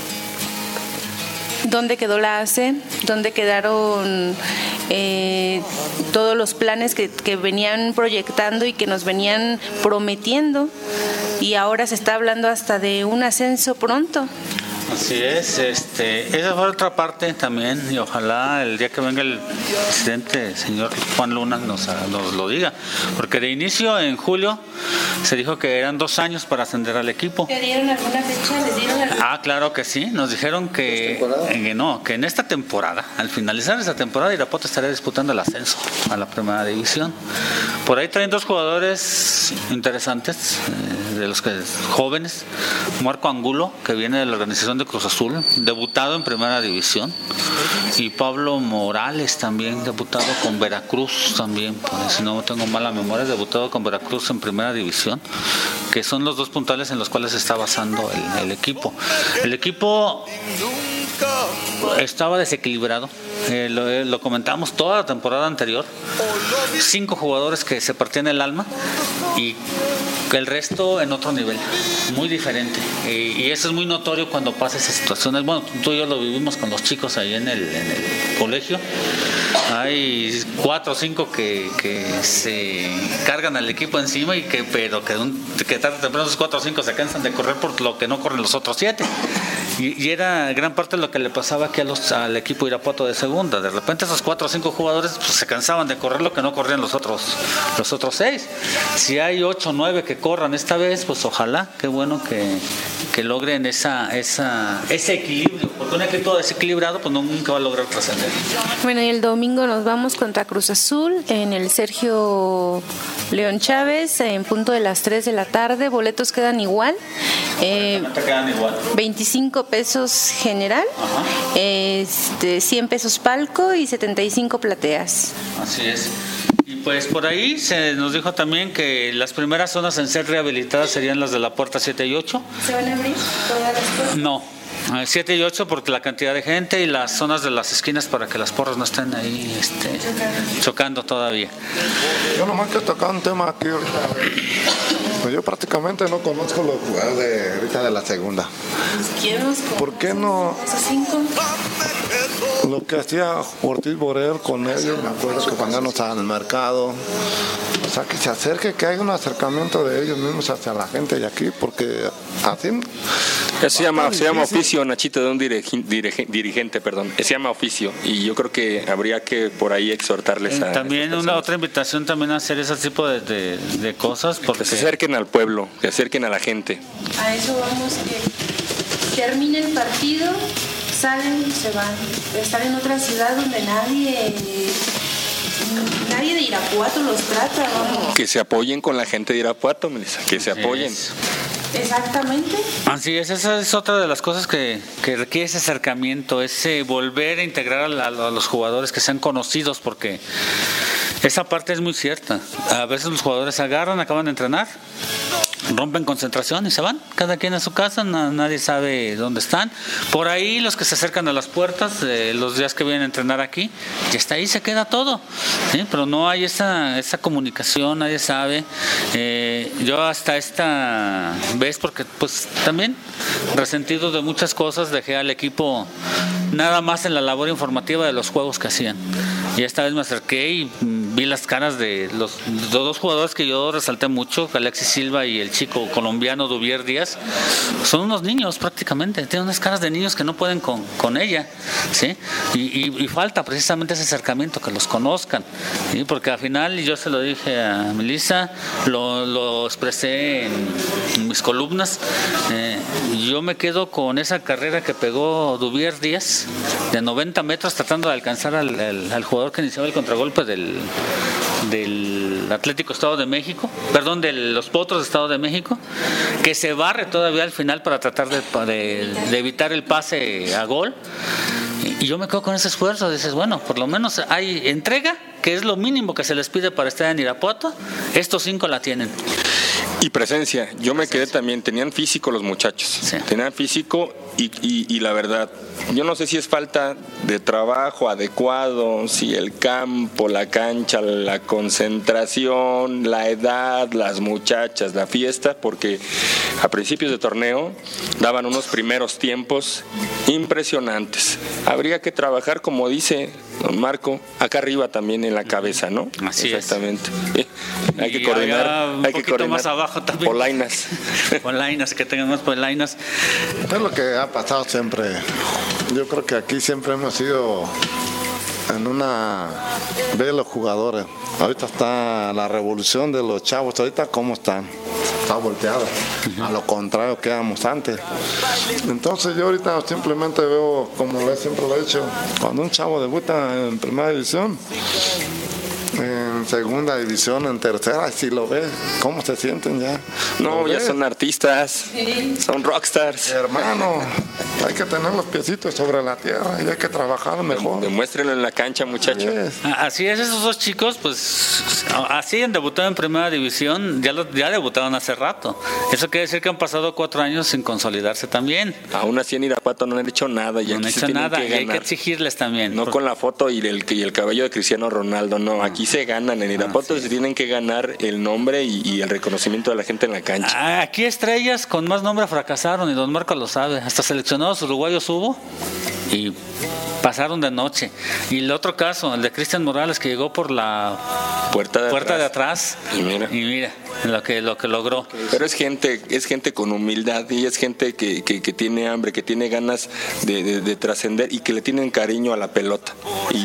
¿Dónde quedó la ACE? ¿Dónde quedaron todos los planes que venían proyectando y que nos venían prometiendo? Y ahora se está hablando hasta de un ascenso pronto. Así es, esa fue otra parte también, y ojalá el día que venga el presidente, señor Juan Luna, nos lo diga, porque de inicio en julio se dijo que eran 2 años para ascender al equipo. ¿Le dieron alguna fecha? ¿Les dieron alguna? Claro que sí, nos dijeron que en esta temporada, al finalizar esta temporada, Irapuato estaría disputando el ascenso a la primera división. Por ahí traen 2 jugadores interesantes, de los que jóvenes, Marco Angulo, que viene de la organización de Cruz Azul, debutado en primera división, y Pablo Morales también, debutado con Veracruz también, si no tengo mala memoria, debutado con Veracruz en primera división, que son los 2 puntales en los cuales se está basando el equipo. El equipo estaba desequilibrado, lo comentamos toda la temporada anterior, 5 jugadores que se partían el alma y el resto en otro nivel, muy diferente, y eso es muy notorio cuando pasa esas situaciones. Bueno, tú y yo lo vivimos con los chicos ahí en el colegio. Hay 4 o 5 que se cargan al equipo encima, pero que tarde o temprano esos 4 o 5 se cansan de correr por lo que no corren los otros 7. Y era gran parte de lo que le pasaba aquí al equipo Irapuato de segunda. De repente esos 4 o 5 jugadores pues, se cansaban de correr lo que no corrían los otros 6. Si hay 8 o 9 que corran esta vez, pues ojalá, qué bueno que logren ese equilibrio, porque un equipo desequilibrado pues nunca va a lograr trascender. Bueno, y el domingo nos vamos contra Cruz Azul en el Sergio León Chávez en punto de las 3 de la tarde. Boletos quedan igual. 25 pesos general, 100 pesos palco y 75 plateas. Así es. Y pues por ahí se nos dijo también que las primeras zonas en ser rehabilitadas serían las de la puerta 7 y 8. ¿Se van a abrir todas las puertas? No. 7 y 8 porque la cantidad de gente, y las zonas de las esquinas para que las porras no estén ahí chocando todavía. Yo nomás quiero tocar un tema aquí ahorita. Pues yo prácticamente no conozco los jugadores ahorita de la segunda. ¿Por qué no? Lo que hacía Ortiz Borel con ellos, me acuerdo que cuando no estaban en el mercado, o sea, que se acerque, que haya un acercamiento de ellos mismos hacia la gente de aquí, porque así... Se llama oficio, Nachito, de un dirigente, se llama oficio, y yo creo que habría que por ahí exhortarles a... También otra invitación también a hacer ese tipo de cosas, porque... Que se acerquen al pueblo, que se acerquen a la gente. A eso vamos, que termine el partido, salen y se van. Estar en otra ciudad donde nadie de Irapuato los trata, vamos. Que se apoyen con la gente de Irapuato, Melissa, que se apoyen. Exactamente. Así es, esa es otra de las cosas que requiere ese acercamiento, ese volver a integrar a los jugadores, que sean conocidos, porque esa parte es muy cierta. A veces los jugadores se agarran, acaban de entrenar, rompen concentración y se van, cada quien a su casa, nadie sabe dónde están. Por ahí los que se acercan a las puertas, los días que vienen a entrenar aquí, y hasta ahí se queda todo, ¿sí? Pero no hay esa comunicación, nadie sabe. Yo hasta esta vez, porque pues también resentido de muchas cosas, dejé al equipo nada más en la labor informativa de los juegos que hacían, y esta vez me acerqué y vi las caras de los 2 jugadores que yo resalté mucho, Alexis Silva y el chico colombiano Duvier Díaz. Son unos niños prácticamente, tienen unas caras de niños que no pueden con ella, ¿sí? Y falta precisamente ese acercamiento, que los conozcan, ¿sí? Porque al final, y yo se lo dije a Melissa, lo expresé en mis columnas, yo me quedo con esa carrera que pegó Duvier Díaz de 90 metros tratando de alcanzar al jugador que iniciaba el contragolpe del del Atlético Estado de México, perdón, de los Potros de Estado de México, que se barre todavía al final para tratar de evitar el pase a gol. Y yo me quedo con ese esfuerzo. Dices, bueno, por lo menos hay entrega, que es lo mínimo que se les pide para estar en Irapuato. Estos 5 la tienen. Y presencia. Yo me quedé también. Tenían físico los muchachos. Sí. Tenían físico y la verdad, yo no sé si es falta de trabajo adecuado, si el campo, la cancha, la concentración, la edad, las muchachas, la fiesta, porque a principios de torneo daban unos primeros tiempos impresionantes. Habría que trabajar, como dice don Marco, acá arriba también en la cabeza, ¿no? Así exactamente. Hay que Y coordinar, un hay que poquito coordinar. más abajo también. Polainas. Polainas, que tengan más polainas. Es lo que ha pasado siempre. Yo creo que aquí siempre hemos sido en una de los jugadores. Ahorita está la revolución de los chavos. Ahorita cómo están. Está volteado. A lo contrario que éramos antes. Entonces yo ahorita simplemente veo, como siempre lo he hecho, cuando un chavo debuta en primera división, en segunda división, en tercera, si lo ves, ¿cómo se sienten ya? No, ya son artistas, son rockstars. Hermano, hay que tener los piecitos sobre la tierra y hay que trabajar mejor. Demuéstrenlo en la cancha, muchachos. Así es, esos dos chicos, pues, así han debutado en primera división, ya debutaron hace rato. Eso quiere decir que han pasado 4 años sin consolidarse también. Aún así en Irapuato no han hecho nada. Y No han aquí se hecho tienen nada que y hay que ganar. exigirles también. No con la foto y el cabello de Cristiano Ronaldo, no. Aquí se ganan. En Irapuato se tienen que ganar el nombre y el reconocimiento de la gente en la cancha. Aquí estrellas con más nombre fracasaron y don Marco lo sabe. Hasta seleccionados uruguayos hubo y pasaron de noche. Y el otro caso, el de Cristian Morales, que llegó por la Puerta de atrás. Y mira lo que logró. Pero es gente con humildad y es gente que tiene hambre, que tiene ganas de trascender y que le tienen cariño a la pelota.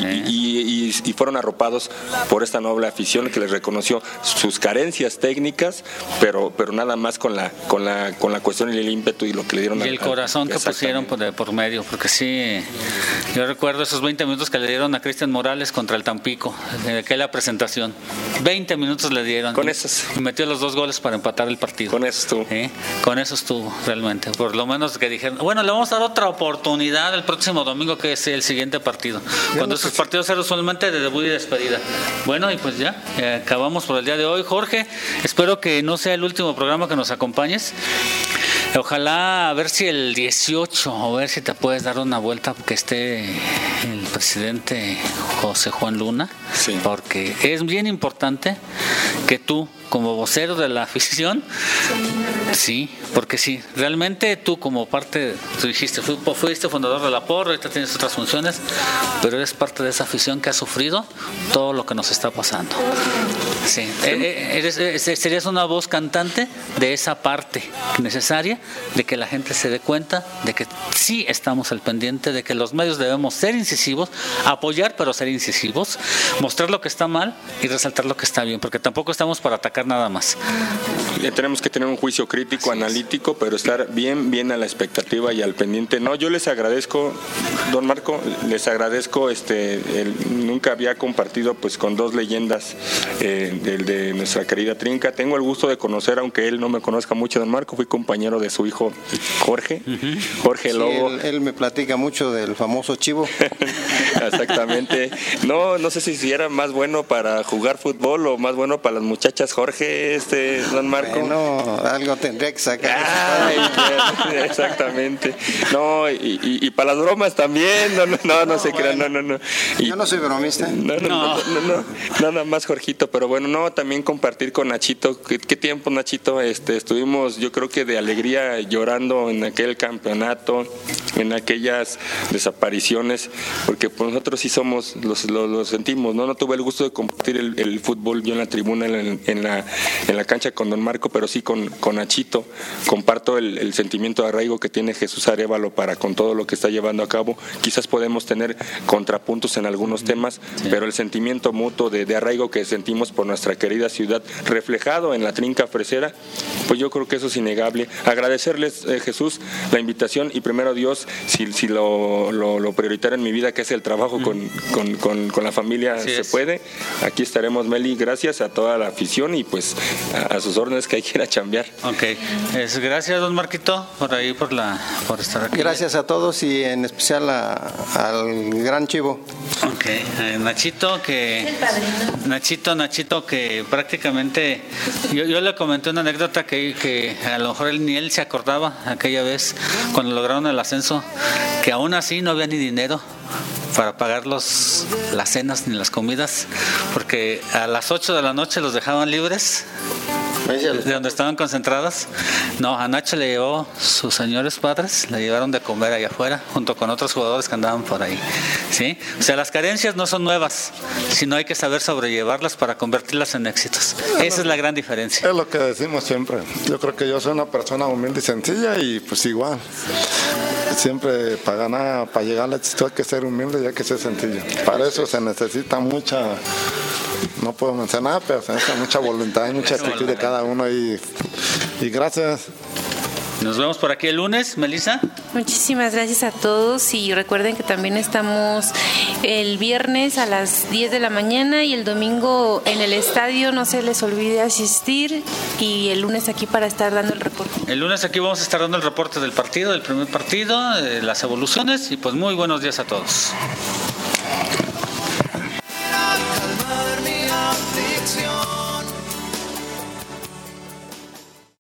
Y fueron arropados por esta noble afición que les reconoció sus carencias técnicas, pero nada más con la cuestión y el ímpetu y lo que le dieron. Y el corazón que pusieron por medio, porque sí, yo recuerdo esos 20 minutos que le dieron a Cristian Morales contra el Tampico, en aquella presentación. 20 minutos le dieron. Con esos. Y metió los 2 goles para empatar el partido. Con eso estuvo. Con eso estuvo, realmente. Por lo menos que dijeron, bueno, le vamos a dar otra oportunidad el próximo domingo, que es el siguiente partido. Cuando esos partidos eran usualmente de debut y despedida. Bueno, y pues ya, acabamos por el día de hoy. Jorge, espero que no sea el último programa que nos acompañes. Ojalá a ver si el 18, a ver si te puedes dar una vuelta, que esté el presidente José Juan Luna, sí. Porque es bien importante que tú, como vocero de la afición, sí, porque sí, realmente tú como parte, tú dijiste, fuiste fundador de la porra, ahorita tienes otras funciones, pero eres parte de esa afición que ha sufrido todo lo que nos está pasando. Sí, serías una voz cantante de esa parte necesaria, de que la gente se dé cuenta de que sí estamos al pendiente, de que los medios debemos ser incisivos, apoyar pero ser incisivos, mostrar lo que está mal y resaltar lo que está bien, porque tampoco estamos para atacar nada más. Tenemos que tener un juicio crítico, analítico, pero estar bien a la expectativa y al pendiente. No, yo les agradezco, don Marco, les agradezco, nunca había compartido pues con 2 leyendas de nuestra querida Trinca. Tengo el gusto de conocer, aunque él no me conozca mucho, don Marco, fui compañero de su hijo Jorge, Jorge Lobo. Sí, él me platica mucho del famoso Chivo. Exactamente. No sé si era más bueno para jugar fútbol o más bueno para las muchachas, Jorge, don Marco. Bueno, algo tendría que sacar. Ay, exactamente. No, y para las bromas también. No se crean, no. Yo no soy bromista. No, nada más, Jorgito, pero bueno, no, también compartir con Nachito. ¿Qué tiempo, Nachito? Estuvimos, yo creo que de alegría llorando en aquel campeonato, en aquellas desapariciones, porque pues nosotros sí somos, lo sentimos, ¿no? No tuve el gusto de compartir el fútbol yo en la tribuna, en la cancha con don Marco, pero sí con Nachito. Comparto el sentimiento de arraigo que tiene Jesús Arévalo para con todo lo que está llevando a cabo. Quizás podemos tener contrapuntos en algunos temas, sí, pero el sentimiento mutuo de arraigo que sentimos por nuestra querida ciudad, reflejado en la Trinca Fresera, pues yo creo que eso es innegable. Agradecerles, Jesús, la invitación y primero Dios, si lo prioritario en mi vida, que es el trabajo trabajo con la familia se puede. Aquí estaremos, Meli, gracias a toda la afición y pues a sus órdenes que hay que ir a chambear. Ok, gracias don Marquito por estar aquí. Gracias a todos y en especial al gran Chivo. Ok, Nachito que prácticamente yo le comenté una anécdota que a lo mejor ni él se acordaba aquella vez cuando lograron el ascenso, que aún así no había ni dinero para pagar las cenas ni las comidas, porque a las 8 de la noche los dejaban libres de donde estaban concentrados. No, a Nacho le llevó sus señores padres, le llevaron de comer allá afuera junto con otros jugadores que andaban por ahí, ¿sí? O sea, las carencias no son nuevas, sino hay que saber sobrellevarlas para convertirlas en éxitos. Esa es la gran diferencia. Es lo que decimos siempre. Yo creo que yo soy una persona humilde y sencilla y pues igual. Siempre para llegar al éxito hay que ser humilde y hay que ser sencillo. Para eso se necesita mucha, no puedo mencionar, pero se necesita mucha voluntad y mucha actitud de cada uno y gracias. Nos vemos por aquí el lunes, Melissa. Muchísimas gracias a todos y recuerden que también estamos el viernes a las 10 de la mañana y el domingo en el estadio, no se les olvide asistir, y el lunes aquí para estar dando el reporte. El lunes aquí vamos a estar dando el reporte del primer partido, las evoluciones, y pues muy buenos días a todos.